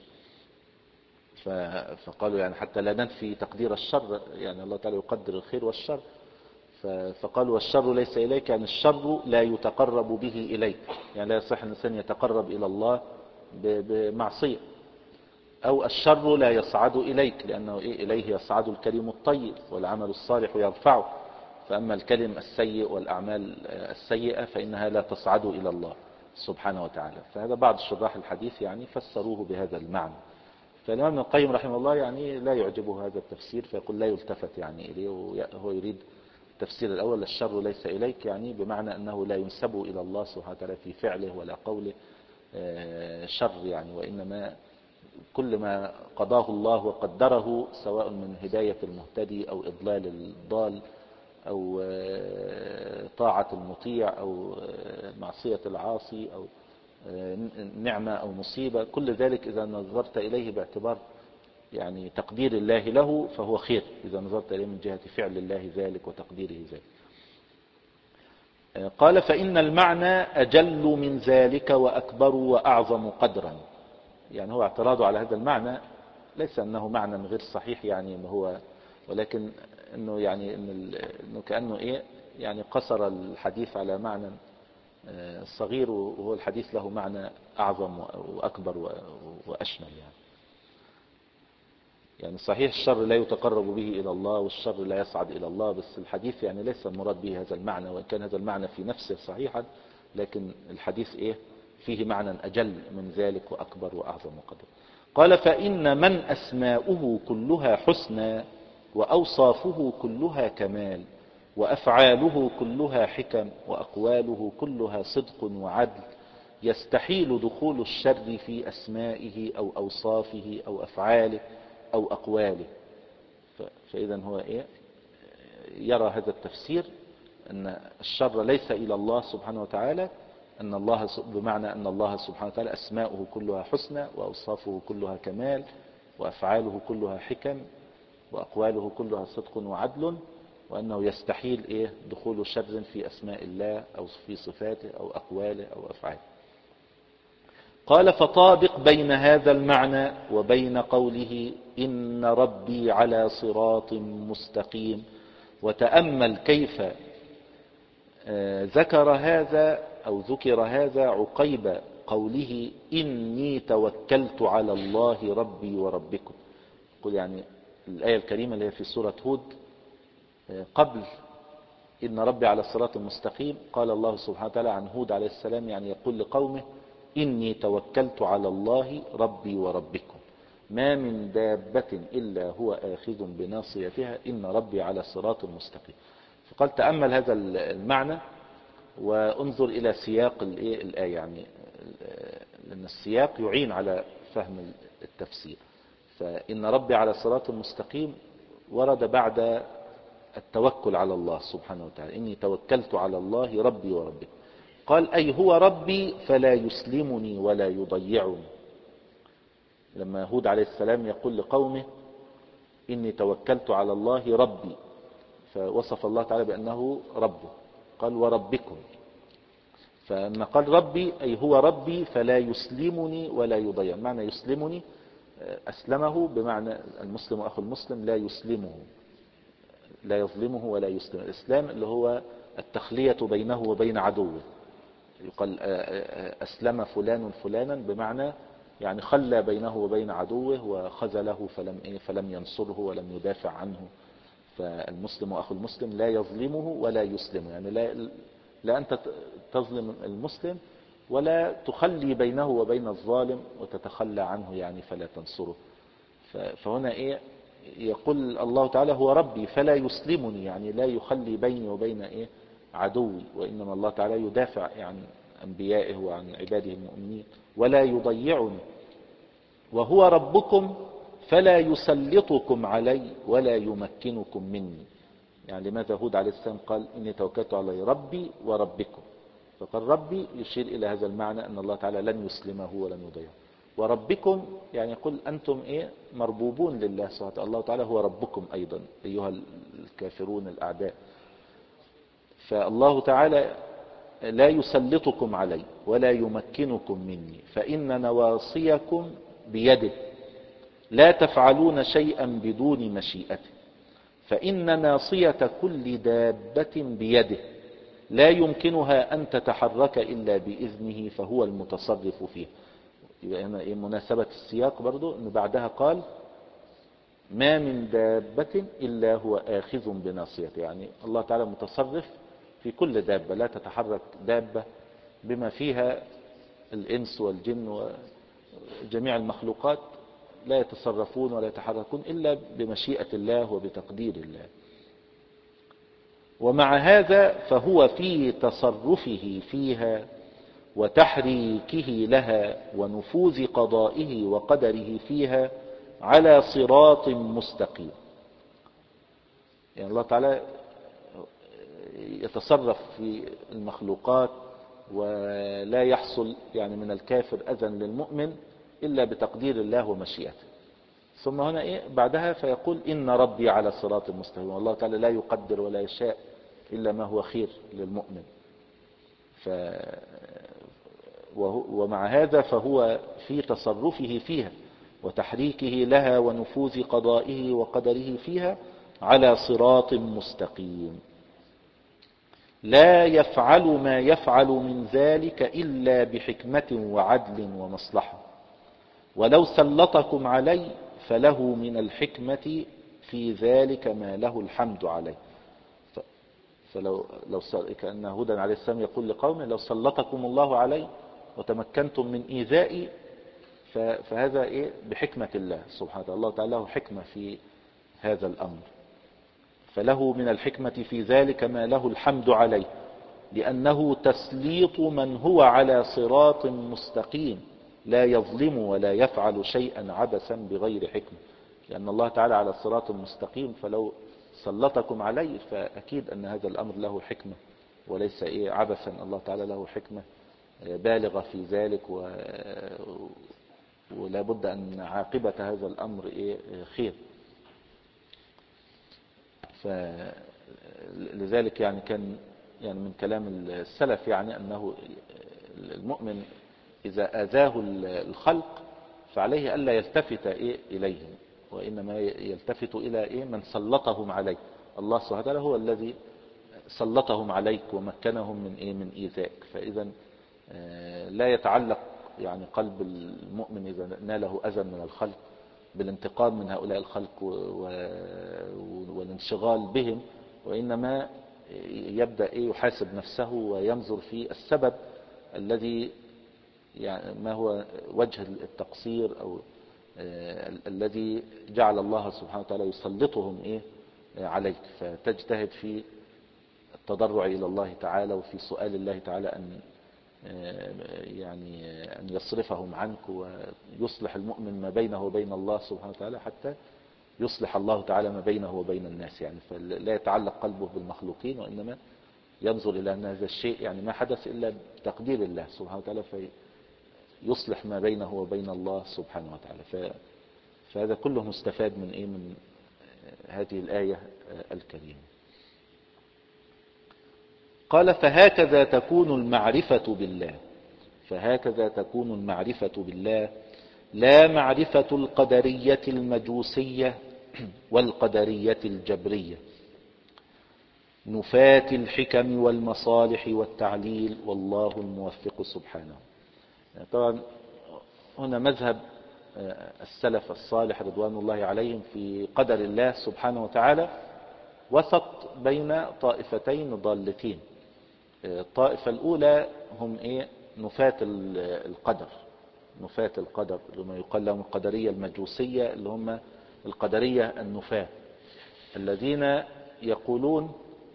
فقالوا يعني حتى لا ننفي تقدير الشر، يعني الله تعالى يقدر الخير والشر، فقالوا والشر ليس إليك يعني الشر لا يتقرب به إليك، يعني لا يصح الإنسان يتقرب إلى الله بمعصية. أو الشر لا يصعد إليك لأنه إيه إليه يصعد الكلم الطيب والعمل الصالح يرفعه، فأما الكلم السيء والأعمال السيئة فإنها لا تصعد إلى الله سبحانه وتعالى. فهذا بعض شراح الحديث يعني فسروه بهذا المعنى. فالإمام ابن القيم رحمه الله يعني لا يعجبه هذا التفسير، فيقول لا يلتفت يعني إليه، وهو يريد التفسير الأول الشر ليس إليك يعني بمعنى أنه لا ينسب إلى الله سبحانه وتعالى في فعله ولا قوله شر يعني، وإنما كل ما قضاه الله وقدره سواء من هداية المهتدي أو إضلال الضال أو طاعة المطيع أو معصية العاصي أو نعمة أو مصيبة، كل ذلك إذا نظرت إليه باعتبار يعني تقدير الله له فهو خير، إذا نظرت إليه من جهة فعل الله ذلك وتقديره ذلك. قال فإن المعنى أجل من ذلك وأكبر وأعظم قدرا. يعني هو اعتراضه على هذا المعنى ليس أنه معنى غير صحيح يعني إنه هو، ولكن أنه يعني إنه كأنه إيه يعني قصر الحديث على معنى صغير، وهو الحديث له معنى أعظم وأكبر وأشمل يعني. يعني صحيح الشر لا يتقرب به إلى الله والشر لا يصعد إلى الله، بس الحديث يعني ليس المراد به هذا المعنى، وإن كان هذا المعنى في نفسه صحيحا لكن الحديث إيه فيه معنى أجل من ذلك وأكبر وأعظم قدر. قال فإن من أسماؤه كلها حسنى وأوصافه كلها كمال وأفعاله كلها حكم وأقواله كلها صدق وعدل يستحيل دخول الشر في أسمائه أو أوصافه أو أفعاله أو أقواله. فإذا هو إيه يرى هذا التفسير أن الشر ليس إلى الله سبحانه وتعالى، أن الله بمعنى أن الله سبحانه وتعالى أسماؤه كلها حسنى وأوصافه كلها كمال وأفعاله كلها حكم وأقواله كلها صدق وعدل، وأنه يستحيل إيه دخول شر في أسماء الله أو في صفاته أو أقواله أو أفعاله. قال فطابق بين هذا المعنى وبين قوله إن ربي على صراط مستقيم، وتأمل كيف ذكر هذا أو ذكر هذا عقيب قوله إني توكلت على الله ربي وربكم. قل يعني الآية الكريمة اللي هي في سورة هود قبل إن ربي على الصراط المستقيم، قال الله سبحانه وتعالى عن هود عليه السلام يعني يقول لقومه إني توكلت على الله ربي وربكم ما من دابة إلا هو آخذ بناصيتها إن ربي على صراط مستقيم. فقال تأمل هذا المعنى وانظر إلى سياق الآية، يعني لأن السياق يعين على فهم التفسير. فإن ربي على صراط مستقيم ورد بعد التوكل على الله سبحانه وتعالى، إني توكلت على الله ربي وربكم، قال أي هو ربي فلا يسلمني ولا يضيعني. لما هود عليه السلام يقول لقومه إني توكلت على الله ربي، فوصف الله تعالى بأنه ربه، قال وربكم. فلما قال ربي أي هو ربي فلا يسلمني ولا يضيع. معنى يسلمني أسلمه بمعنى المسلم أخو المسلم لا يسلمه، لا يظلمه ولا يسلم. الإسلام اللي هو التخلية بينه وبين عدوه. يقال أسلم فلان فلانا بمعنى يعني خلى بينه وبين عدوه وخذله فلم فلم ينصره ولم يدافع عنه. فالمسلم أخو المسلم لا يظلمه ولا يسلمه، يعني لا, لا أنت تظلم المسلم ولا تخلي بينه وبين الظالم وتتخلى عنه يعني فلا تنصره. فهنا إيه يقول الله تعالى هو ربي فلا يسلمني، يعني لا يخلي بيني وبين إيه عدوي، وإنما الله تعالى يدافع عن أنبيائه وعن عباده المؤمنين. ولا يضيعني وهو ربكم فلا يسلطكم علي ولا يمكنكم مني. يعني لماذا هود عليه السلام قال إني توكلت على ربي وربكم؟ فقال ربي يشير إلى هذا المعنى أن الله تعالى لن يسلمه ولن يضيعه. وربكم يعني يقول أنتم إيه مربوبون لله سبحانه وتعالى. الله تعالى هو ربكم أيضا أيها الكافرون الأعداء. فالله تعالى لا يسلطكم علي ولا يمكنكم مني، فإن نواصيكم بيده لا تفعلون شيئا بدون مشيئته، فإن ناصية كل دابة بيده لا يمكنها أن تتحرك إلا بإذنه فهو المتصرف فيه. يبقى هنا إيه مناسبة السياق برضو أن بعدها قال ما من دابة إلا هو آخذ بناصيته، يعني الله تعالى متصرف في كل دابة. لا تتحرك دابة بما فيها الإنس والجن وجميع المخلوقات لا يتصرفون ولا يتحركون إلا بمشيئة الله وبتقدير الله. ومع هذا فهو في تصرفه فيها وتحريكه لها ونفوذ قضائه وقدره فيها على صراط مستقيم. يعني الله تعالى يتصرف في المخلوقات ولا يحصل يعني من الكافر أذى للمؤمن إلا بتقدير الله ومشيئته. ثم هنا إيه بعدها فيقول إن ربي على صراط مستقيم. والله تعالى لا يقدر ولا يشاء إلا ما هو خير للمؤمن. ف ومع هذا فهو في تصرفه فيها وتحريكه لها ونفوذ قضائه وقدره فيها على صراط مستقيم، لا يفعل ما يفعل من ذلك إلا بحكمة وعدل ومصلحة. ولو سلطكم علي فله من الحكمة في ذلك ما له الحمد عليه. فلو لو كأن هود عليه السلام يقول لقومه لو سلطكم الله علي وتمكنتم من إيذائي فهذا إيه بحكمة الله سبحانه وتعالى. الله تعالى له حكمة في هذا الأمر، فله من الحكمة في ذلك ما له الحمد عليه، لأنه تسليط من هو على صراط مستقيم لا يظلم ولا يفعل شيئا عبثا بغير حكمة. لأن الله تعالى على صراط مستقيم، فلو سلطكم عليه فأكيد أن هذا الأمر له حكمة وليس إيه عبثا. الله تعالى له حكمة بالغة في ذلك، و... ولا بد أن عاقبة هذا الأمر إيه خير. فلذلك يعني كان يعني من كلام السلف يعني أنه المؤمن إذا آذاه الخلق فعليه ألا يلتفت إيه إليهم، وإنما يلتفت إلى إيه من سلطهم عليه. الله سبحانه وتعالى هو الذي سلطهم عليك ومكنهم من إيه من إيذائك. فإذا لا يتعلق يعني قلب المؤمن إذا ناله أذى من الخلق بالانتقام من هؤلاء الخلق والانشغال بهم، وإنما يبدأ إيه يحاسب نفسه وينظر في السبب الذي يعني ما هو وجه التقصير أو الذي جعل الله سبحانه وتعالى يسلطهم إيه عليك. فتجتهد في التضرع إلى الله تعالى وفي سؤال الله تعالى أن يعني أن يصرفهم عنك ويصلح المؤمن ما بينه وبين الله سبحانه وتعالى حتى يصلح الله تعالى ما بينه وبين الناس. يعني فلا يتعلق قلبه بالمخلوقين، وإنما ينظر إلى أن هذا الشيء يعني ما حدث إلا بتقدير الله سبحانه وتعالى فيصلح ما بينه وبين الله سبحانه وتعالى. فهذا كله مستفاد من إيه من هذه الآية الكريمة. قال فهكذا تكون المعرفة بالله، فهكذا تكون المعرفة بالله لا معرفة القدرية المجوسية والقدرية الجبرية نفاة الحكم والمصالح والتعليل، والله الموفق سبحانه. طبعا هنا مذهب السلف الصالح رضوان الله عليهم في قدر الله سبحانه وتعالى وسط بين طائفتين ضالتين. الطائفة الأولى هم إيه؟ نفاة القدر، نفاة القدر اللي هم يقال لهم القدرية المجوسية، اللي هم القدرية النفاة الذين يقولون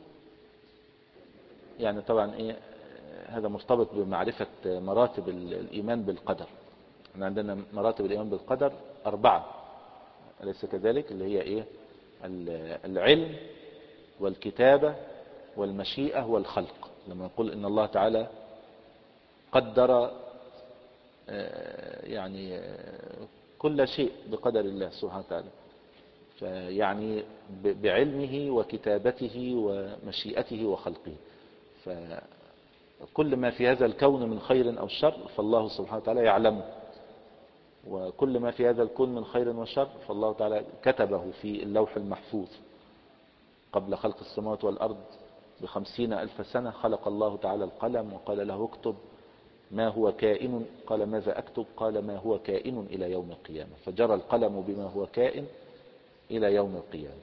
يعني طبعا إيه هذا مرتبط بمعرفة مراتب الإيمان بالقدر. احنا عندنا مراتب الإيمان بالقدر أربعة أليس كذلك؟ اللي هي إيه؟ العلم والكتابة والمشيئة والخلق. لما نقول إن الله تعالى قدر يعني كل شيء بقدر الله سبحانه وتعالى، فيعني بعلمه وكتابته ومشيئته وخلقه، فكل ما في هذا الكون من خير أو شر فالله سبحانه وتعالى يعلمه، وكل ما في هذا الكون من خير وشر فالله تعالى كتبه في اللوح المحفوظ. قبل خلق السماوات والأرض بخمسين ألف سنة خلق الله تعالى القلم وقال له اكتب ما هو كائن، قال ماذا أكتب؟ قال ما هو كائن إلى يوم القيامة، فجرى القلم بما هو كائن إلى يوم القيامة.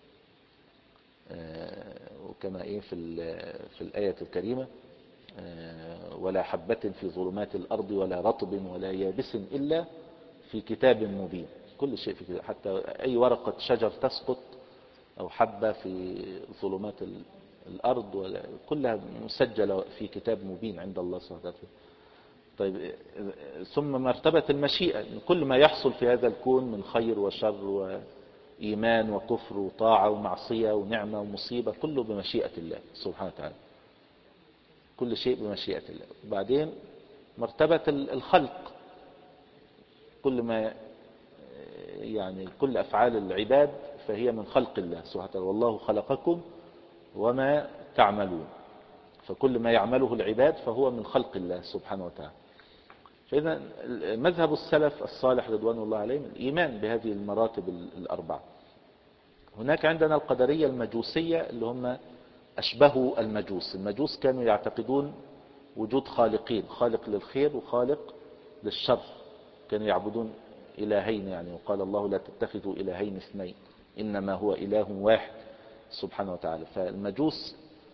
وكما إيه في في الآية الكريمة ولا حبة في ظلمات الأرض ولا رطب ولا يابس إلا في كتاب مبين. كل شيء في كتاب، حتى أي ورقة شجر تسقط أو حبة في ظلمات الأرض ولا كلها مسجلة في كتاب مبين عند الله سبحانه وتعالى. طيب ثم مرتبة المشيئة، كل ما يحصل في هذا الكون من خير وشر وإيمان وكفر وطاعة ومعصية ونعمة ومصيبة كله بمشيئة الله سبحانه وتعالى، كل شيء بمشيئة الله. وبعدين مرتبة الخلق، كل ما يعني كل أفعال العباد فهي من خلق الله سبحانه وتعالى، والله خلقكم وما تعملون، فكل ما يعمله العباد فهو من خلق الله سبحانه وتعالى. فإذا مذهب السلف الصالح رضوان الله عليهم الإيمان بهذه المراتب الأربعة. هناك عندنا القدرية المجوسية اللي هم أشبهوا المجوس. المجوس كانوا يعتقدون وجود خالقين، خالق للخير وخالق للشر، كانوا يعبدون إلهين يعني، وقال الله لا تتخذوا إلهين اثنين إنما هو إله واحد سبحانه وتعالى. فالمجوس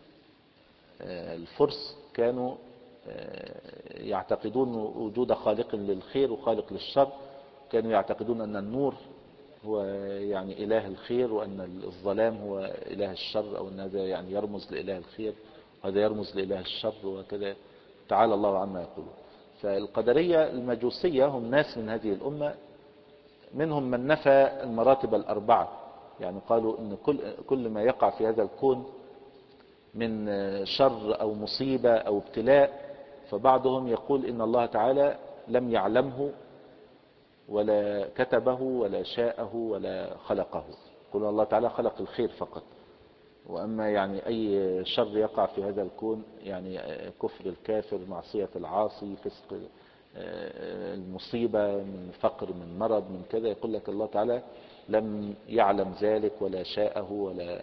الفرس كانوا يعتقدون وجود خالق للخير وخالق للشر، كانوا يعتقدون أن النور هو يعني إله الخير وأن الظلام هو إله الشر، أو أن هذا يعني يرمز لإله الخير وهذا يرمز لإله الشر وكذا، تعالى الله عما يقولون. فالقدرية المجوسية هم ناس من هذه الأمة، منهم من نفى المراتب الأربعة، يعني قالوا أن كل, كل ما يقع في هذا الكون من شر أو مصيبة أو ابتلاء فبعضهم يقول إن الله تعالى لم يعلمه ولا كتبه ولا شاءه ولا خلقه، يقول الله تعالى خلق الخير فقط، وأما يعني أي شر يقع في هذا الكون يعني كفر الكافر، معصية العاصي، فسق المصيبة من فقر من مرض من كذا، يقول لك الله تعالى لم يعلم ذلك ولا شاءه ولا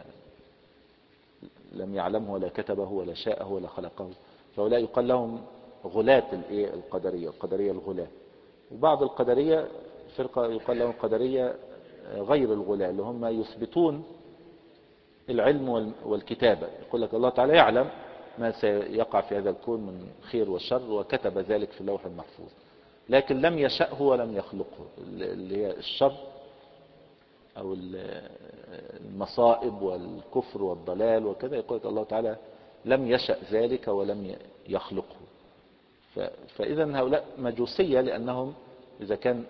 لم يعلمه ولا كتبه ولا شاءه ولا خلقه. فهؤلاء يقال لهم غلاة القدرية، القدرية الغلاة. وبعض القدرية فرقة يقال لهم قدرية غير الغلاة، اللي هم يثبتون العلم والكتابة، يقول لك الله تعالى يعلم ما سيقع في هذا الكون من خير وشر وكتب ذلك في اللوح المحفوظ، لكن لم يشأه ولم يخلقه، اللي هي الشر أو المصائب والكفر والضلال وكذا، يقول لك الله تعالى لم يشأ ذلك ولم يخلقه. فإذا هؤلاء مجوسية، لأنهم إذا كان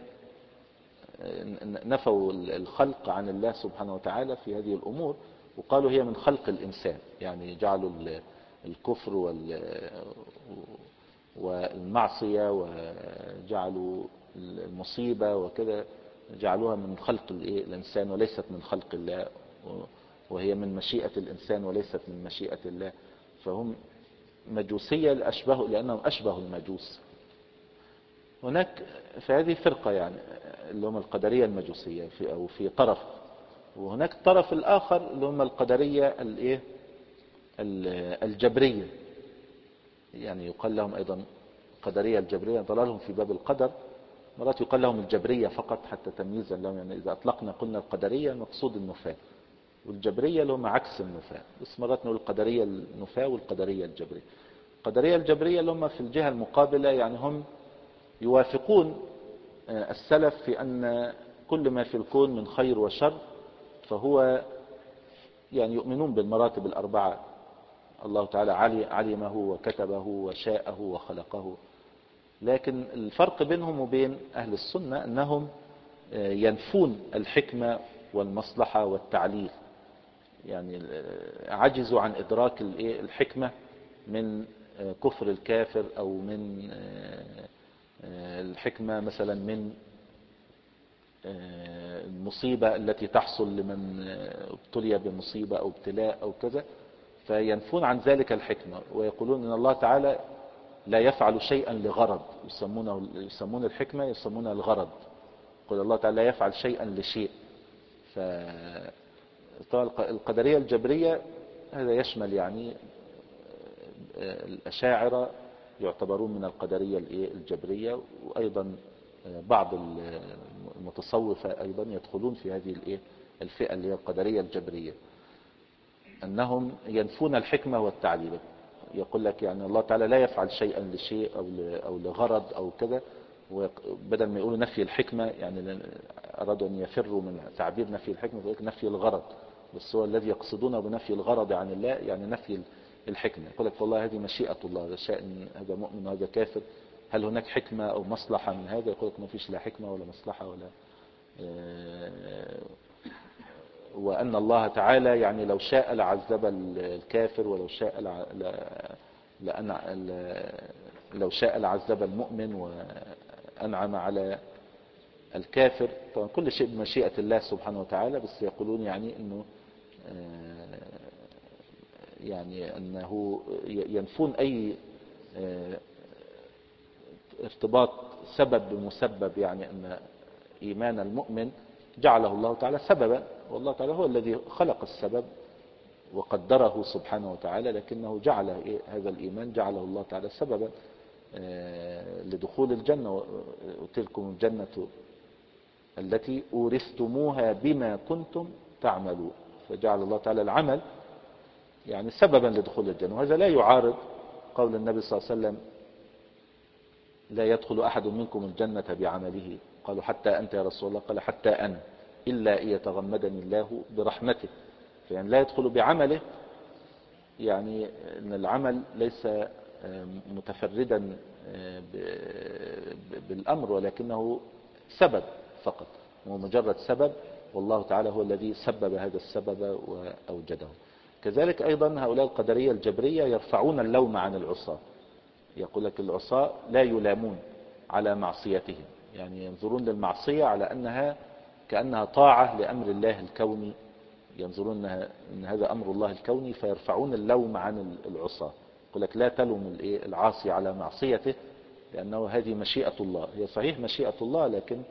نفوا الخلق عن الله سبحانه وتعالى في هذه الأمور وقالوا هي من خلق الإنسان، يعني جعلوا الكفر والمعصية وجعلوا المصيبة وكذا جعلوها من خلق الإنسان وليست من خلق الله، وهي من مشيئة الإنسان وليست من مشيئة الله، فهم مجوسية لأشبه لأنهم أشبه المجوس. هناك في هذه فرقة يعني اللي هم القدرية المجوسية في أو في طرف، وهناك الطرف الآخر اللي هم القدرية الإيه الجبرية، يعني يقال لهم أيضا قدرية الجبرية، ضلالهم في باب القدر. مرات يقال لهم الجبرية فقط حتى تمييزا لهم، يعني إذا أطلقنا قلنا القدرية المقصود النفاة، والجبرية اللي هم عكس النفاة، بس مرات نقول القدرية النفاة والقدرية الجبرية. القدرية الجبرية اللي هم في الجهة المقابلة، يعني هم يوافقون السلف في أن كل ما في الكون من خير وشر فهو يعني يؤمنون بالمراتب الأربعة، الله تعالى علمه وكتبه وشاءه وخلقه. لكن الفرق بينهم وبين أهل السنة أنهم ينفون الحكمة والمصلحة والتعليل، يعني عجزوا عن إدراك الحكمة من كفر الكافر، أو من الحكمة مثلا من المصيبة التي تحصل لمن ابتلي بمصيبة أو ابتلاء أو كذا، فينفون عن ذلك الحكمة ويقولون إن الله تعالى لا يفعل شيئا لغرض، يسمونه يسمون الحكمة يسمونها الغرض. يقول الله تعالى لا يفعل شيئا لشيء. فطبعا القدرية الجبرية هذا يشمل يعني الأشاعرة يعتبرون من القدرية الجبرية، وأيضا بعض المتصوفة أيضا يدخلون في هذه الفئة اللي هي القدرية الجبرية، أنهم ينفون الحكمة والتعليل. يقول لك يعني الله تعالى لا يفعل شيئا لشيء أو لغرض أو كذا، وبدل ما يقولوا نفي الحكمة يعني أرادوا أن يفروا من تعبير نفي الحكمة، يقول لك نفي الغرض، بس هو الذي يقصدونه بنفي الغرض عن الله يعني نفي الحكمة. يقول لك والله هذه مشيئة الله، هذا شأن هذا مؤمن وهذا كافر، هل هناك حكمة أو مصلحة من هذا؟ يقول لك ما فيش لا حكمة ولا مصلحة ولا وأن الله تعالى يعني لو شاء لعذب الكافر، ولو شاء لأن لو شاء لعذب المؤمن وأنعم على الكافر. طبعا كل شيء بمشيئة الله سبحانه وتعالى، بس يقولون يعني أنه يعني أنه ينفون أي ارتباط سبب بمسبب، يعني أن إيمان المؤمن جعله الله تعالى سببا، والله تعالى هو الذي خلق السبب وقدره سبحانه وتعالى، لكنه جعل هذا الإيمان جعله الله تعالى سببا لدخول الجنة، وتلكم الجنة التي أورثتموها بما كنتم تعملون. فجعل الله تعالى العمل يعني سببا لدخول الجنة، وهذا لا يعارض قول النبي صلى الله عليه وسلم لا يدخل أحد منكم الجنة بعمله. قالوا حتى أنت يا رسول الله؟ قال حتى أنا، إلا أن يتغمدني الله برحمته. يعني لا يدخل بعمله، يعني أن العمل ليس متفردا بالأمر، ولكنه سبب فقط، هو مجرد سبب، والله تعالى هو الذي سبب هذا السبب وأوجده. كذلك أيضا هؤلاء القدرية الجبرية يرفعون اللوم عن العصاة، يقول لك العصاة لا يلامون على معصيتهم، يعني ينظرون للمعصية على أنها كأنها طاعة لأمر الله الكوني، ينظرون أن هذا أمر الله الكوني، فيرفعون اللوم عن العصاة. يقول لك لا تلوم العاصي على معصيته لأنه هذه مشيئة الله. هي صحيح مشيئة الله، لكن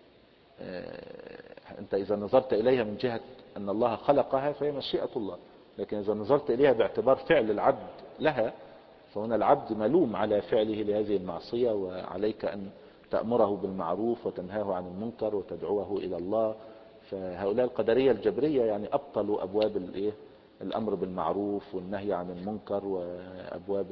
أنت إذا نظرت إليها من جهة أن الله خلقها فهي مشيئة الله، لكن إذا نظرت إليها باعتبار فعل العبد لها فهنا العبد ملوم على فعله لهذه المعصية، وعليك أن تأمره بالمعروف وتنهاه عن المنكر وتدعوه إلى الله. فهؤلاء القدرية الجبرية يعني أبطلوا أبواب الإيه الأمر بالمعروف والنهي عن المنكر، وأبواب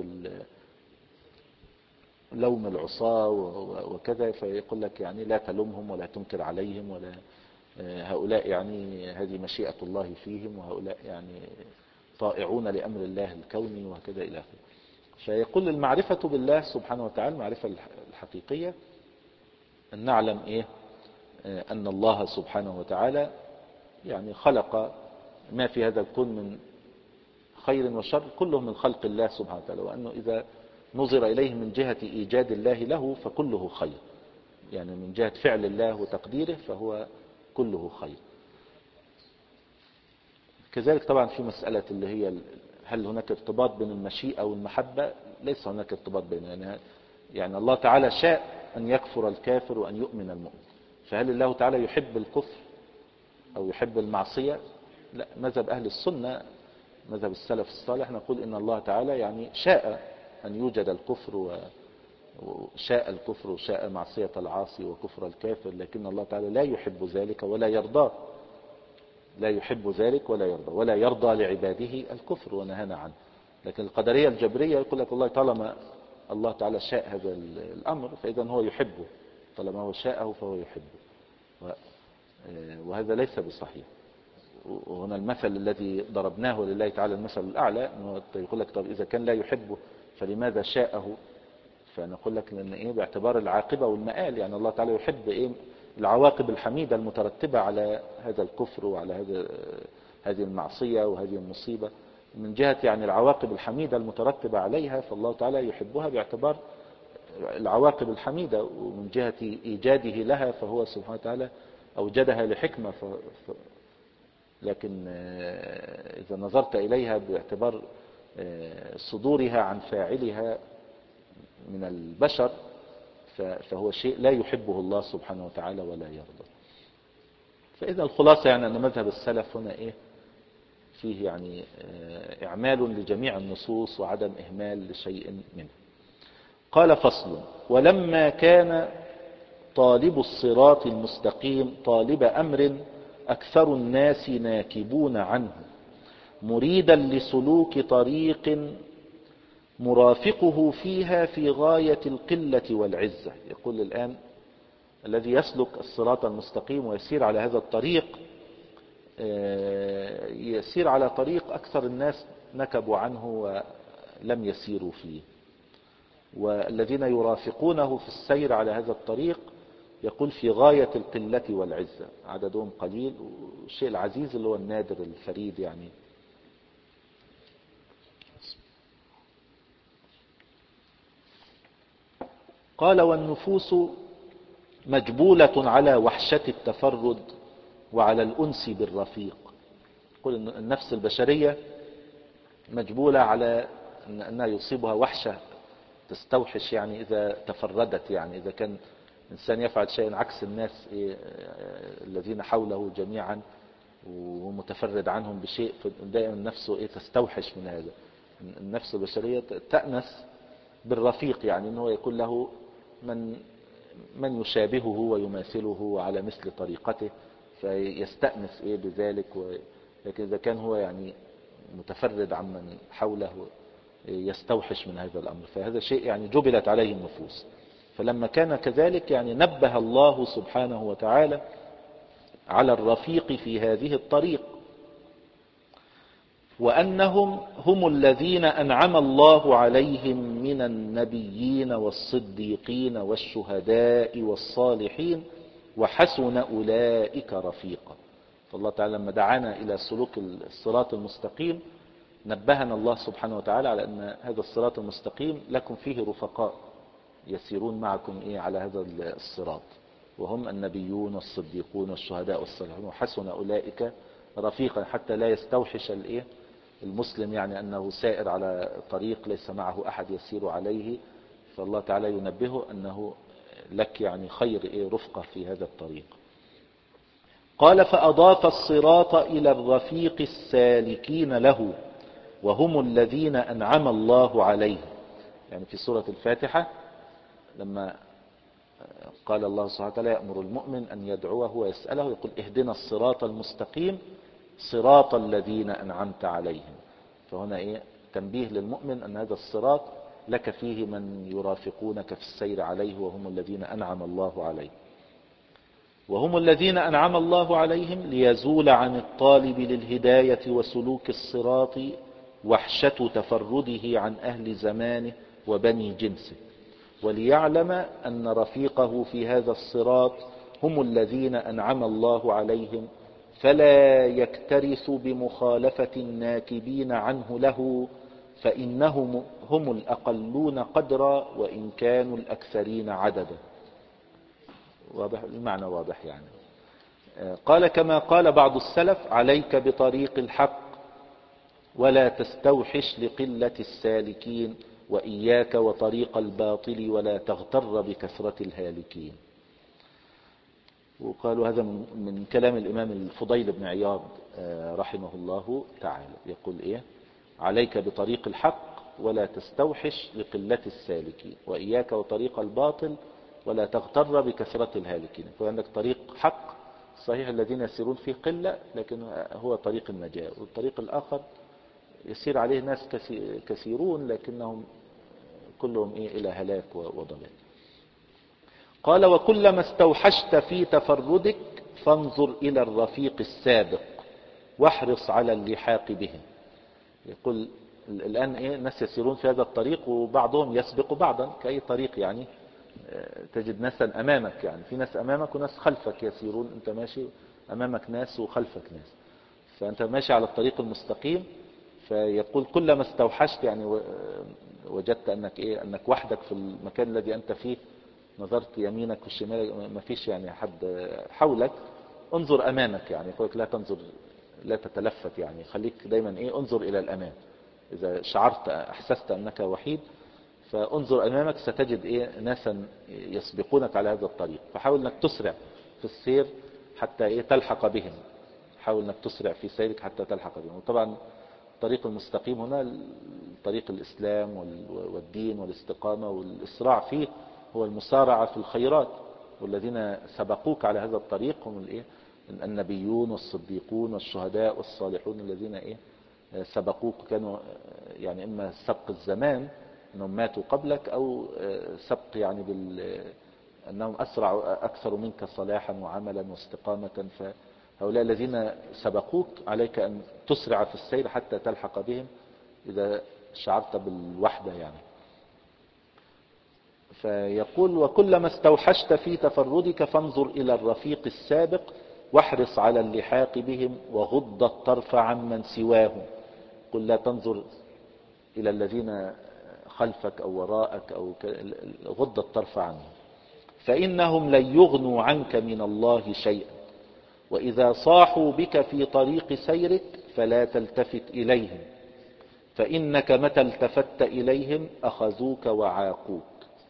لوم العصاة وكذا، فيقول لك يعني لا تلومهم ولا تنكر عليهم، ولا هؤلاء يعني هذه مشيئة الله فيهم، وهؤلاء يعني طائعون لأمر الله الكوني وكذا إلى آخره. فيقول المعرفة بالله سبحانه وتعالى المعرفة الحقيقية أن نعلم إيه أن الله سبحانه وتعالى يعني خلق ما في هذا الكون من خير وشر كله من خلق الله سبحانه وتعالى، وأنه إذا نظر إليه من جهة إيجاد الله له فكله خير، يعني من جهة فعل الله وتقديره فهو كله خير. كذلك طبعا في مسألة اللي هي هل هناك ارتباط بين المشيئة والمحبة؟ ليس هناك ارتباط بين، يعني, يعني الله تعالى شاء أن يكفر الكافر وأن يؤمن المؤمن، فهل الله تعالى يحب الكفر أو يحب المعصية؟ لا. مذهب أهل السنة، مذهب السلف الصالح، نقول إن الله تعالى يعني شاء أن يوجد الكفر، وشاء الكفر وشاء معصية العاصي وكفر الكافر، لكن الله تعالى لا يحب ذلك ولا يرضاه، لا يحب ذلك ولا يرضى، ولا يرضى لعباده الكفر ونهانا عنه. لكن القدرية الجبرية يقول لك والله طالما الله تعالى شاء هذا الأمر فإذا هو يحبه، طالما هو شاءه فهو يحبه، وهذا ليس بصحيح. وهنا المثل الذي ضربناه لله تعالى المثل الأعلى، أنه يقول لك طب إذا كان لا يحبه فلماذا شاءه؟ فنقول لك لأن إيه باعتبار العاقبة والمآل، يعني الله تعالى يحب إيه العواقب الحميدة المترتبة على هذا الكفر وعلى هذا هذه المعصية وهذه المصيبة، من جهة يعني العواقب الحميدة المترتبة عليها، فالله تعالى يحبها باعتبار العواقب الحميدة، ومن جهة إيجاده لها فهو سبحانه وتعالى أوجدها لحكمة. ف... ف... لكن إذا نظرت إليها باعتبار صدورها عن فاعلها من البشر فهو شيء لا يحبه الله سبحانه وتعالى ولا يرضى. فإذا الخلاصة يعني أن مذهب السلف هنا إيه فيه يعني إعمال لجميع النصوص وعدم إهمال لشيء منه. قال فصل: ولما كان طالب الصراط المستقيم طالب أمر أكثر الناس ناكبون عنه مريدا لسلوك طريق مرافقه فيها في غاية القلة والعزة. يقول الآن الذي يسلك الصراط المستقيم ويسير على هذا الطريق يسير على طريق أكثر الناس نكبوا عنه ولم يسيروا فيه، والذين يرافقونه في السير على هذا الطريق يقول في غاية القلة والعزة، عددهم قليل، والشيء العزيز اللي هو النادر الفريد يعني. قال: والنفوس مجبولة على وحشة التفرد وعلى الأنس بالرفيق. يقول إن النفس البشرية مجبولة على أنها يصيبها وحشة تستوحش، يعني إذا تفردت، يعني إذا كان إنسان يفعل شيء عكس الناس إيه الذين حوله جميعا ومتفرد عنهم بشيء، دائما نفسه إيه تستوحش من هذا. النفس البشرية تأنس بالرفيق، يعني أنه يكون له من من يشابهه ويماثله على مثل طريقته فيستأنس إيه بذلك. لكن إذا كان هو يعني متفرد عن من حوله يستوحش من هذا الأمر، فهذا شيء يعني جبلت عليه النفوس. فلما كان كذلك يعني نبه الله سبحانه وتعالى على الرفيق في هذه الطريق، وأنهم هم الذين أنعم الله عليهم من النبيين والصديقين والشهداء والصالحين وحسن أولئك رفيقا. فالله تعالى لما دعانا إلى سلوك الصراط المستقيم نبهنا الله سبحانه وتعالى على أن هذا الصراط المستقيم لكم فيه رفقاء يسيرون معكم إيه على هذا الصراط، وهم النبيون والصديقون والشهداء والصالحون وحسن أولئك رفيقا، حتى لا يستوحش الإيه المسلم يعني أنه سائر على طريق ليس معه أحد يسير عليه. فالله تعالى ينبهه أنه لك يعني خير إيه رفقة في هذا الطريق. قال: فأضاف الصراط إلى الرفيق السالكين له وهم الذين أنعم الله عليهم. يعني في سورة الفاتحة لما قال الله سبحانه وتعالى يأمر المؤمن أن يدعوه ويسأله يقول: اهدنا الصراط المستقيم صراط الذين أنعمت عليهم. فهنا إيه تنبيه للمؤمن أن هذا الصراط لك فيه من يرافقونك في السير عليه وهم الذين أنعم الله عليهم. وهم الذين أنعم الله عليهم ليزول عن الطالب للهداية وسلوك الصراط وحشة تفرده عن أهل زمانه وبني جنسه، وليعلم أن رفيقه في هذا الصراط هم الذين أنعم الله عليهم، فلا يكترث بمخالفة الناكبين عنه له، فإنهم هم الأقلون قدرا وإن كانوا الأكثرين عددا. واضح المعنى؟ واضح يعني. قال كما قال بعض السلف: عليك بطريق الحق ولا تستوحش لقلة السالكين، وإياك وطريق الباطل ولا تغتر بكثرة الهالكين. وقالوا هذا من كلام الإمام الفضيل بن عياض رحمه الله تعالى، يقول إيه: عليك بطريق الحق ولا تستوحش لقلة السالكين، وإياك وطريق الباطل ولا تغتر بكثرة الهالكين. فعندك طريق حق صحيح الذين يسيرون فيه قلة، لكن هو طريق النجاة. والطريق الآخر يسير عليه ناس كثيرون لكنهم كلهم إيه إلى هلاك وضلال. قال: وكلما استوحشت في تفردك فانظر إلى الرفيق السابق واحرص على اللحاق بهم. يقول الآن إيه الناس يسيرون في هذا الطريق وبعضهم يسبق بعضا كأي طريق، يعني تجد ناسا أمامك، يعني في ناس أمامك وناس خلفك يسيرون، أنت ماشي أمامك ناس وخلفك ناس، فأنت ماشي على الطريق المستقيم. فيقول كلما استوحشت، يعني وجدت أنك إيه أنك وحدك في المكان الذي أنت فيه، نظرت يمينك وشمالك ما فيش يعني حد حولك، انظر أمامك. يعني يقولك لا تنظر لا تتلفت، يعني خليك دايما إيه انظر إلى الأمام. إذا شعرت أحسست أنك وحيد فانظر أمامك، ستجد إيه ناسا يسبقونك على هذا الطريق، فحاول أنك تسرع في السير حتى إيه تلحق بهم. حاول أنك تسرع في سيرك حتى تلحق بهم. وطبعا الطريق المستقيم هنا طريق الإسلام والدين والاستقامة، والإسراع فيه هو المسارعة في الخيرات. والذين سبقوك على هذا الطريق هم الإيه النبيون والصديقون والشهداء والصالحون الذين إيه سبقوك، كانوا يعني إما سبق الزمان أنهم ماتوا قبلك، أو سبق يعني بال أنهم أسرع أكثر منك صلاحا وعملا واستقامة. فهؤلاء الذين سبقوك عليك أن تسرع في السير حتى تلحق بهم إذا شعرت بالوحدة يعني. فيقول: وكلما استوحشت في تفردك فانظر إلى الرفيق السابق واحرص على اللحاق بهم وغض الطرف عمن سواهم. قل لا تنظر إلى الذين خلفك أو وراءك، أو غض الطرف عنهم، فإنهم لن يغنوا عنك من الله شيئا، وإذا صاحوا بك في طريق سيرك فلا تلتفت إليهم، فإنك متى التفت إليهم أخذوك وعاقوك.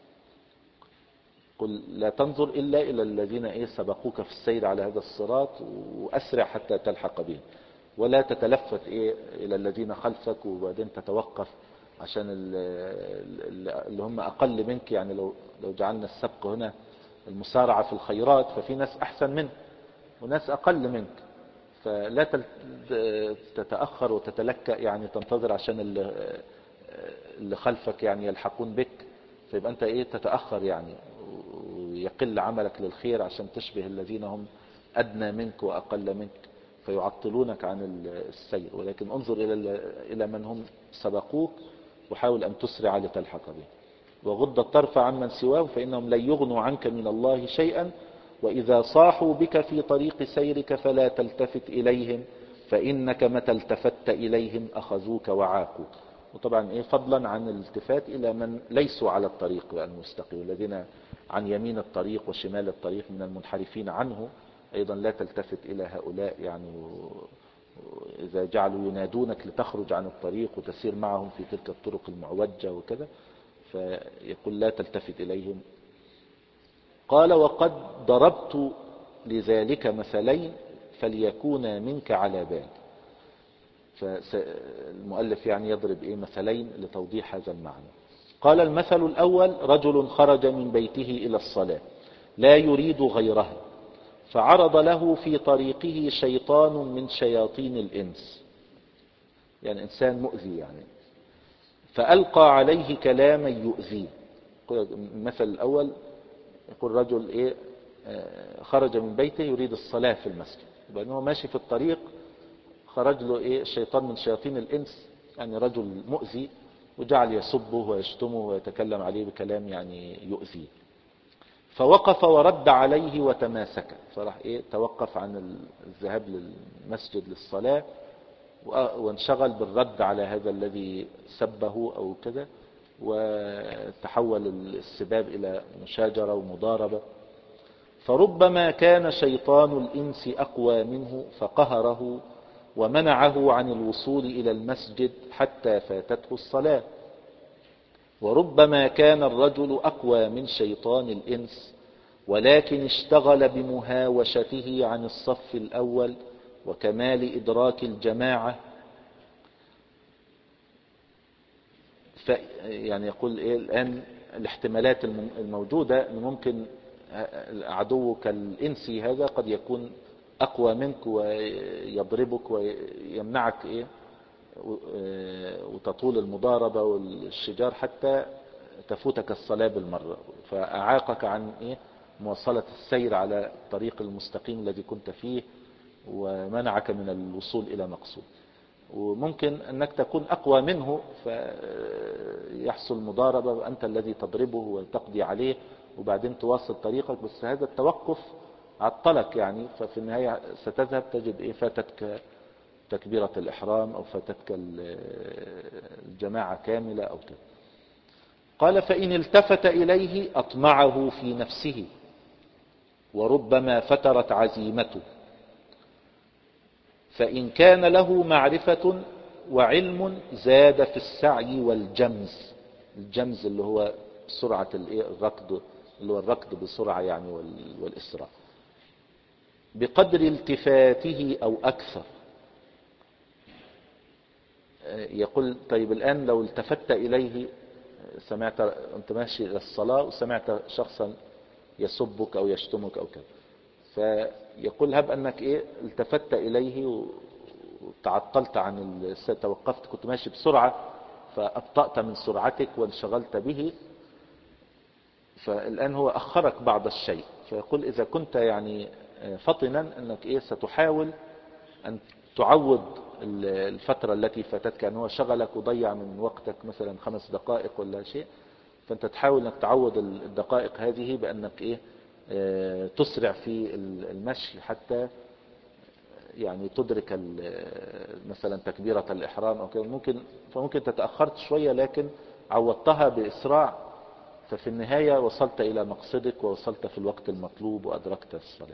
قل لا تنظر إلا إلى الذين إيه سبقوك في السير على هذا الصراط، وأسرع حتى تلحق بهم، ولا تتلفت إيه إلى الذين خلفك وبعدين تتوقف عشان اللي هم أقل منك. يعني لو لو جعلنا السبق هنا المسارعة في الخيرات، ففي ناس أحسن منك وناس أقل منك، فلا تتأخر وتتلكأ يعني تنتظر عشان اللي خلفك يعني يلحقون بك، فيبقى أنت إيه تتأخر يعني ويقل عملك للخير عشان تشبه الذين هم أدنى منك وأقل منك فيعطلونك عن السير. ولكن انظر إلى إلى من هم سبقوك وحاول أن تسرع لتلحق به. وغض الطرف عمن سواه فإنهم لن يغنوا عنك من الله شيئا، وإذا صاحوا بك في طريق سيرك فلا تلتفت إليهم، فإنك متى التفت إليهم أخذوك وعاقوك. وطبعا إيه فضلا عن الالتفات إلى من ليسوا على الطريق المستقيم، الذين عن يمين الطريق وشمال الطريق من المنحرفين عنه، أيضا لا تلتفت إلى هؤلاء. يعني إذا جعلوا ينادونك لتخرج عن الطريق وتسير معهم في تلك الطرق المعوجة وكذا، فيقول لا تلتفت إليهم. قال: وقد ضربت لذلك مثلين فليكونا منك على بال. فالمؤلف يعني يضرب إيه مثلين لتوضيح هذا المعنى. قال: المثل الأول: رجل خرج من بيته إلى الصلاة لا يريد غيرها، فعرض له في طريقه شيطان من شياطين الإنس، يعني إنسان مؤذي يعني، فألقى عليه كلاما يؤذيه. المثل الأول يقول رجل إيه خرج من بيته يريد الصلاة في المسجد، يبقى هو ماشي في الطريق خرج له إيه شيطان من شياطين الإنس، يعني رجل مؤذي، وجعل يسبه ويشتمه ويتكلم عليه بكلام يعني يؤذيه. فوقف ورد عليه وتماسك، فراح إيه توقف عن الذهاب للمسجد للصلاة وانشغل بالرد على هذا الذي سبه أو كذا، وتحول السباب إلى مشاجرة ومضاربة. فربما كان شيطان الإنس أقوى منه فقهره ومنعه عن الوصول إلى المسجد حتى فاتته الصلاة، وربما كان الرجل أقوى من شيطان الإنس ولكن اشتغل بمهاوشته عن الصف الأول وكمال إدراك الجماعة. يعني يقول إيه الآن الاحتمالات الموجودة أن ممكن عدوك الإنسي هذا قد يكون أقوى منك ويضربك ويمنعك إيه وتطول المضاربة والشجار حتى تفوتك الصلاة بالمرة، فأعاقك عن إيه مواصلة السير على الطريق المستقيم الذي كنت فيه ومنعك من الوصول إلى مقصود. وممكن أنك تكون أقوى منه فيحصل مضاربة وأنت الذي تضربه وتقضي عليه وبعدين تواصل طريقك، بس هذا التوقف عطلك يعني، ففي النهاية ستذهب تجد إيه فاتتك تكبيرة الإحرام أو فاتتك الجماعة كاملة أو كده. قال فإن التفت إليه أطمعه في نفسه وربما فترت عزيمته، فإن كان له معرفة وعلم زاد في السعي والجمز. الجمز اللي هو سرعة الركض، اللي هو الركض بسرعة يعني والإسراع، بقدر التفاته أو أكثر. يقول طيب الآن لو التفت إليه، سمعت أنت ماشي إلى الصلاة وسمعت شخصا يسبك أو يشتمك أو كذا، فيقول هب أنك إيه التفت إليه وتعطلت عن توقفت، كنت ماشي بسرعة فأبطأت من سرعتك وانشغلت به، فالآن هو أخرك بعض الشيء. فيقول إذا كنت يعني فطنا أنك إيه ستحاول أن تعوض الفترة التي فاتتك، أنه شغلك وضيع من وقتك مثلا خمس دقائق ولا شيء، فأنت تحاول أنك تعوض الدقائق هذه بأنك إيه تسرع في المشي حتى يعني تدرك مثلا تكبيرة الإحرام أو كده. ممكن فممكن تتأخرت شوية لكن عوضتها بإسراع، ففي النهاية وصلت إلى مقصدك ووصلت في الوقت المطلوب وأدركت الصلاة.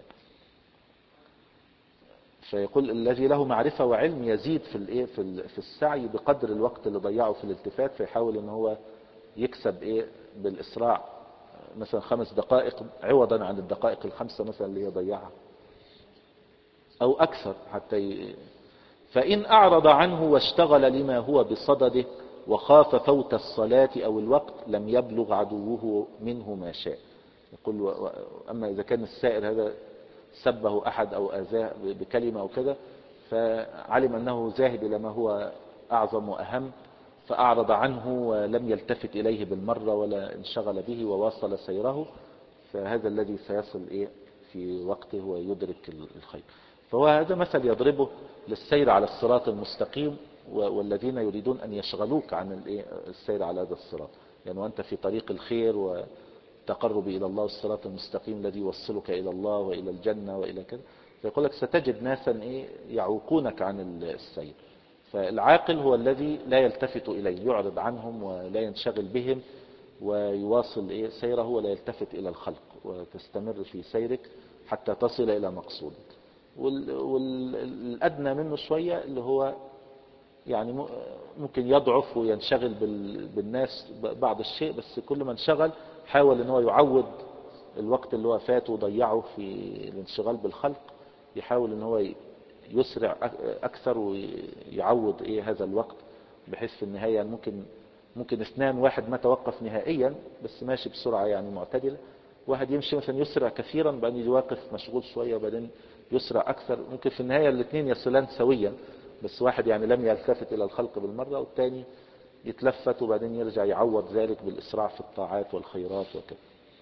فيقول الذي له معرفة وعلم يزيد في الايه في السعي بقدر الوقت اللي ضيعه في الالتفات، فيحاول ان هو يكسب ايه بالإسراع مثلا خمس دقائق عوضا عن الدقائق الخمسة مثلا اللي هي ضيعها او اكثر حتى ي... فإن أعرض عنه واشتغل لما هو بصدده وخاف فوت الصلاة أو الوقت لم يبلغ عدوه منه ما شاء. يقول أما إذا كان السائر هذا سبه أحد أو أذاه بكلمة أو كده، فعلم أنه ذاهب إلى ما هو أعظم وأهم فأعرض عنه ولم يلتفت إليه بالمرة ولا انشغل به وواصل سيره، فهذا الذي سيصل إيه في وقته ويدرك الخير. فهو هذا مثل يضربه للسير على الصراط المستقيم والذين يريدون أن يشغلوك عن السير على هذا الصراط، يعني وأنت في طريق الخير وتقرب إلى الله الصراط المستقيم الذي يوصلك إلى الله وإلى الجنة وإلى كذا. فيقول لك ستجد ناسا إيه يعوقونك عن السير. فالعاقل هو الذي لا يلتفت إليه، يعرض عنهم ولا ينشغل بهم ويواصل إيه سيره ولا يلتفت إلى الخلق، وتستمر في سيرك حتى تصل إلى مقصودك. والأدنى منه شوية اللي هو يعني ممكن يضعف وينشغل بالناس بعض الشيء، بس كل ما انشغل حاول ان هو يعوض الوقت اللي هو فاته وضيعه في الانشغال بالخلق، يحاول ان هو يسرع اكثر ويعوض ايه هذا الوقت، بحيث في النهاية ممكن ممكن اثنان، واحد ما توقف نهائيا بس ماشي بسرعة يعني معتدلة، واحد يمشي مثلا يسرع كثيرا بعدين يوقف مشغول شوية وبعدين يسرع اكثر، ممكن في النهاية الاثنين يصلان سويا، بس واحد يعني لم يلتفت الى الخلق بالمرة والثاني يتلفت وبعدين يرجع يعوض ذلك بالاسراع في الطاعات والخيرات وكذا.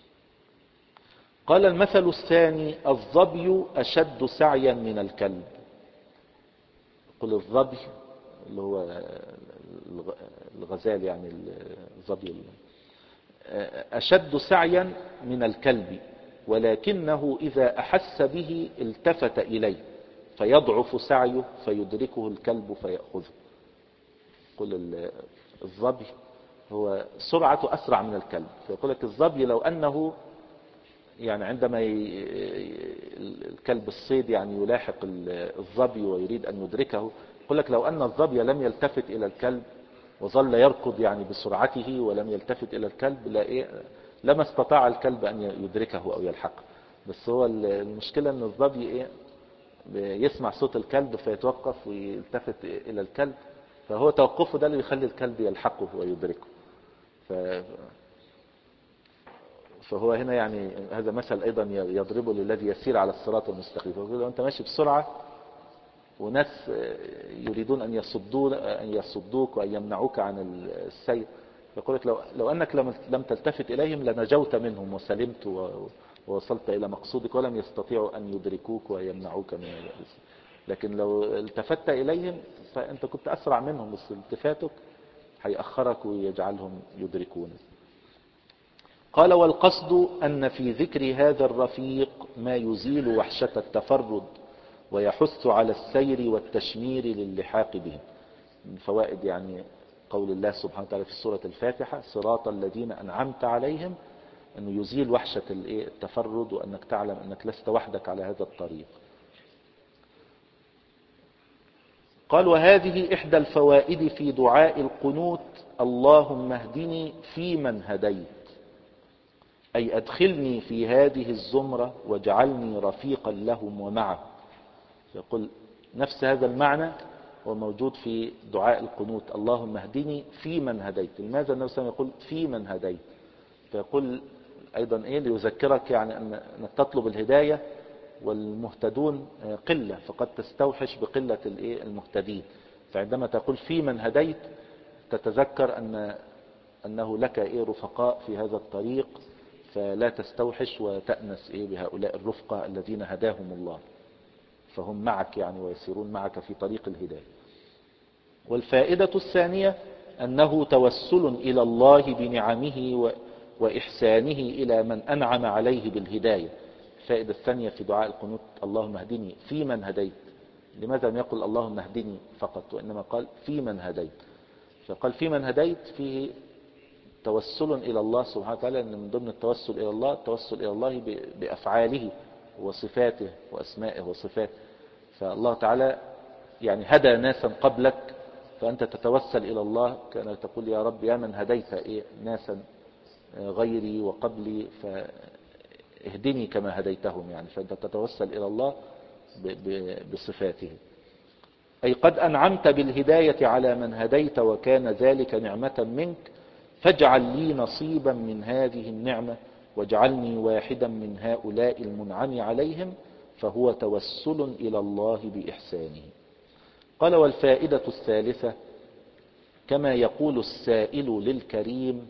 قال المثل الثاني الظبي اشد سعيا من الكلب. يقول الظبي اللي هو الغزال يعني الظبي اشد سعيا من الكلب ولكنه اذا احس به التفت اليه فيضعف سعيه فيدركه الكلب فيأخذه. يقول الظبي هو سرعته أسرع من الكلب، فيقول لك الظبي لو أنه يعني عندما الكلب الصيد يعني يلاحق الظبي ويريد أن يدركه، يقول لك لو أن الظبي لم يلتفت إلى الكلب وظل يركض يعني بسرعته ولم يلتفت إلى الكلب لا إيه لما استطاع الكلب أن يدركه أو يلحقه. بس هو المشكلة أن الظبي إيه يسمع صوت الكلب فيتوقف ويلتفت إلى الكلب، فهو توقفه ده اللي يخلي الكلب يلحقه ويدركه. ف... فهو هنا يعني هذا مثل أيضا يضربه للذي يسير على الصراط المستقيم. لو أنت ماشي بسرعة وناس يريدون أن يصدوك أن يصدوك وأن يمنعوك عن السير، يقول لك لو, لو أنك لم تلتفت إليهم لنجوت منهم وسلمت ووصلت إلى مقصودك، ولم يستطيعوا أن يدركوك ويمنعوك من السير. لكن لو التفت إليهم فأنت كنت أسرع منهم، بس التفاتك هيأخرك ويجعلهم يدركونك. قال والقصد أن في ذكر هذا الرفيق ما يزيل وحشة التفرد ويحث على السير والتشمير للحاق بهم. من فوائد يعني قول الله سبحانه وتعالى في سورة الفاتحة صراط الذين أنعمت عليهم، أنه يزيل وحشة التفرد وأنك تعلم أنك لست وحدك على هذا الطريق. قال وهذه إحدى الفوائد في دعاء القنوت اللهم اهدني في من هديت، أي أدخلني في هذه الزمرة واجعلني رفيقا لهم ومعه. يقول نفس هذا المعنى هو موجود في دعاء القنوت اللهم اهدني في من هديت. لماذا النبي صلى الله عليه وسلم يقول في من هديت؟ فيقول أيضا إيه ليذكرك يعني أن تطلب الهداية والمهتدون قلة، فقد تستوحش بقلة المهتدين. فعندما تقول في من هديت تتذكر أن أنه لك إيه رفقاء في هذا الطريق، فلا تستوحش وتأنس إيه بهؤلاء الرفقة الذين هداهم الله، فهم معك يعني ويسيرون معك في طريق الهداية. والفائدة الثانية أنه توسل إلى الله بنعمه وإحسانه إلى من أنعم عليه بالهداية. الفائدة الثانية في دعاء القنوت اللهم اهدني في من هديت. لماذا لم يقل اللهم اهدني فقط، وإنما قال في من هديت؟ فقال في من هديت فيه توسل إلى الله سبحانه وتعالى، أن من ضمن التوسل إلى الله التوسل إلى الله بأفعاله وصفاته وأسمائه وصفاته. فالله تعالى يعني هدى ناسا قبلك، فأنت تتوسل إلى الله كأنك تقول يا رب يا من هديت إيه ناسا غيري وقبلي فاهدني كما هديتهم، يعني فأنت تتوسل إلى الله بصفاته. أي قد أنعمت بالهداية على من هديت وكان ذلك نعمة منك، فاجعل لي نصيبا من هذه النعمة واجعلني واحدا من هؤلاء المنعم عليهم، فهو توسل إلى الله بإحسانه. قال والفائدة الثالثة كما يقول السائل للكريم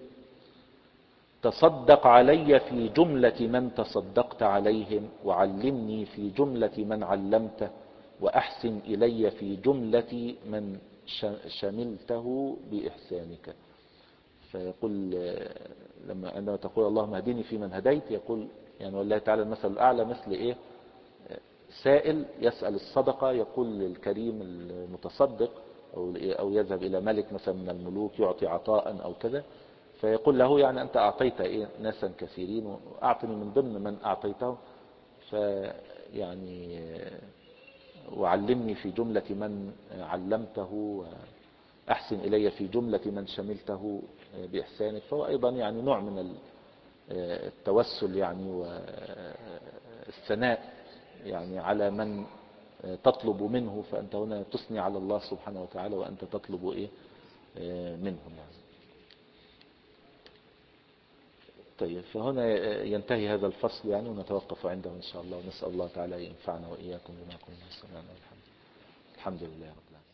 تصدق علي في جملة من تصدقت عليهم وعلمني في جملة من علمته وأحسن إلي في جملة من شملته بإحسانك. فيقول لما عندما تقول اللهم اهدني في من هديت، يقول يعني والله تعالى المثل الأعلى مثل إيه سائل يسأل الصدقة، يقول للكريم المتصدق أو أو يذهب إلى ملك مثلا من الملوك يعطي عطاء أو كذا، فيقول له يعني أنت أعطيت إيه ناسا كثيرين وأعطني من ضمن من أعطيته، فيعني وعلمني في جملة من علمته أحسن إلي في جملة من شملته بإحسانك. فهو أيضا يعني نوع من التوسل يعني والثناء يعني على من تطلب منه، فأنت هنا تثني على الله سبحانه وتعالى وأنت تطلب إيه منهم يعني. طيب فهنا ينتهي هذا الفصل يعني ونتوقف عنده إن شاء الله، ونسأل الله تعالى ينفعنا وإياكم بما قلنا. الحمد لله رب العالمين.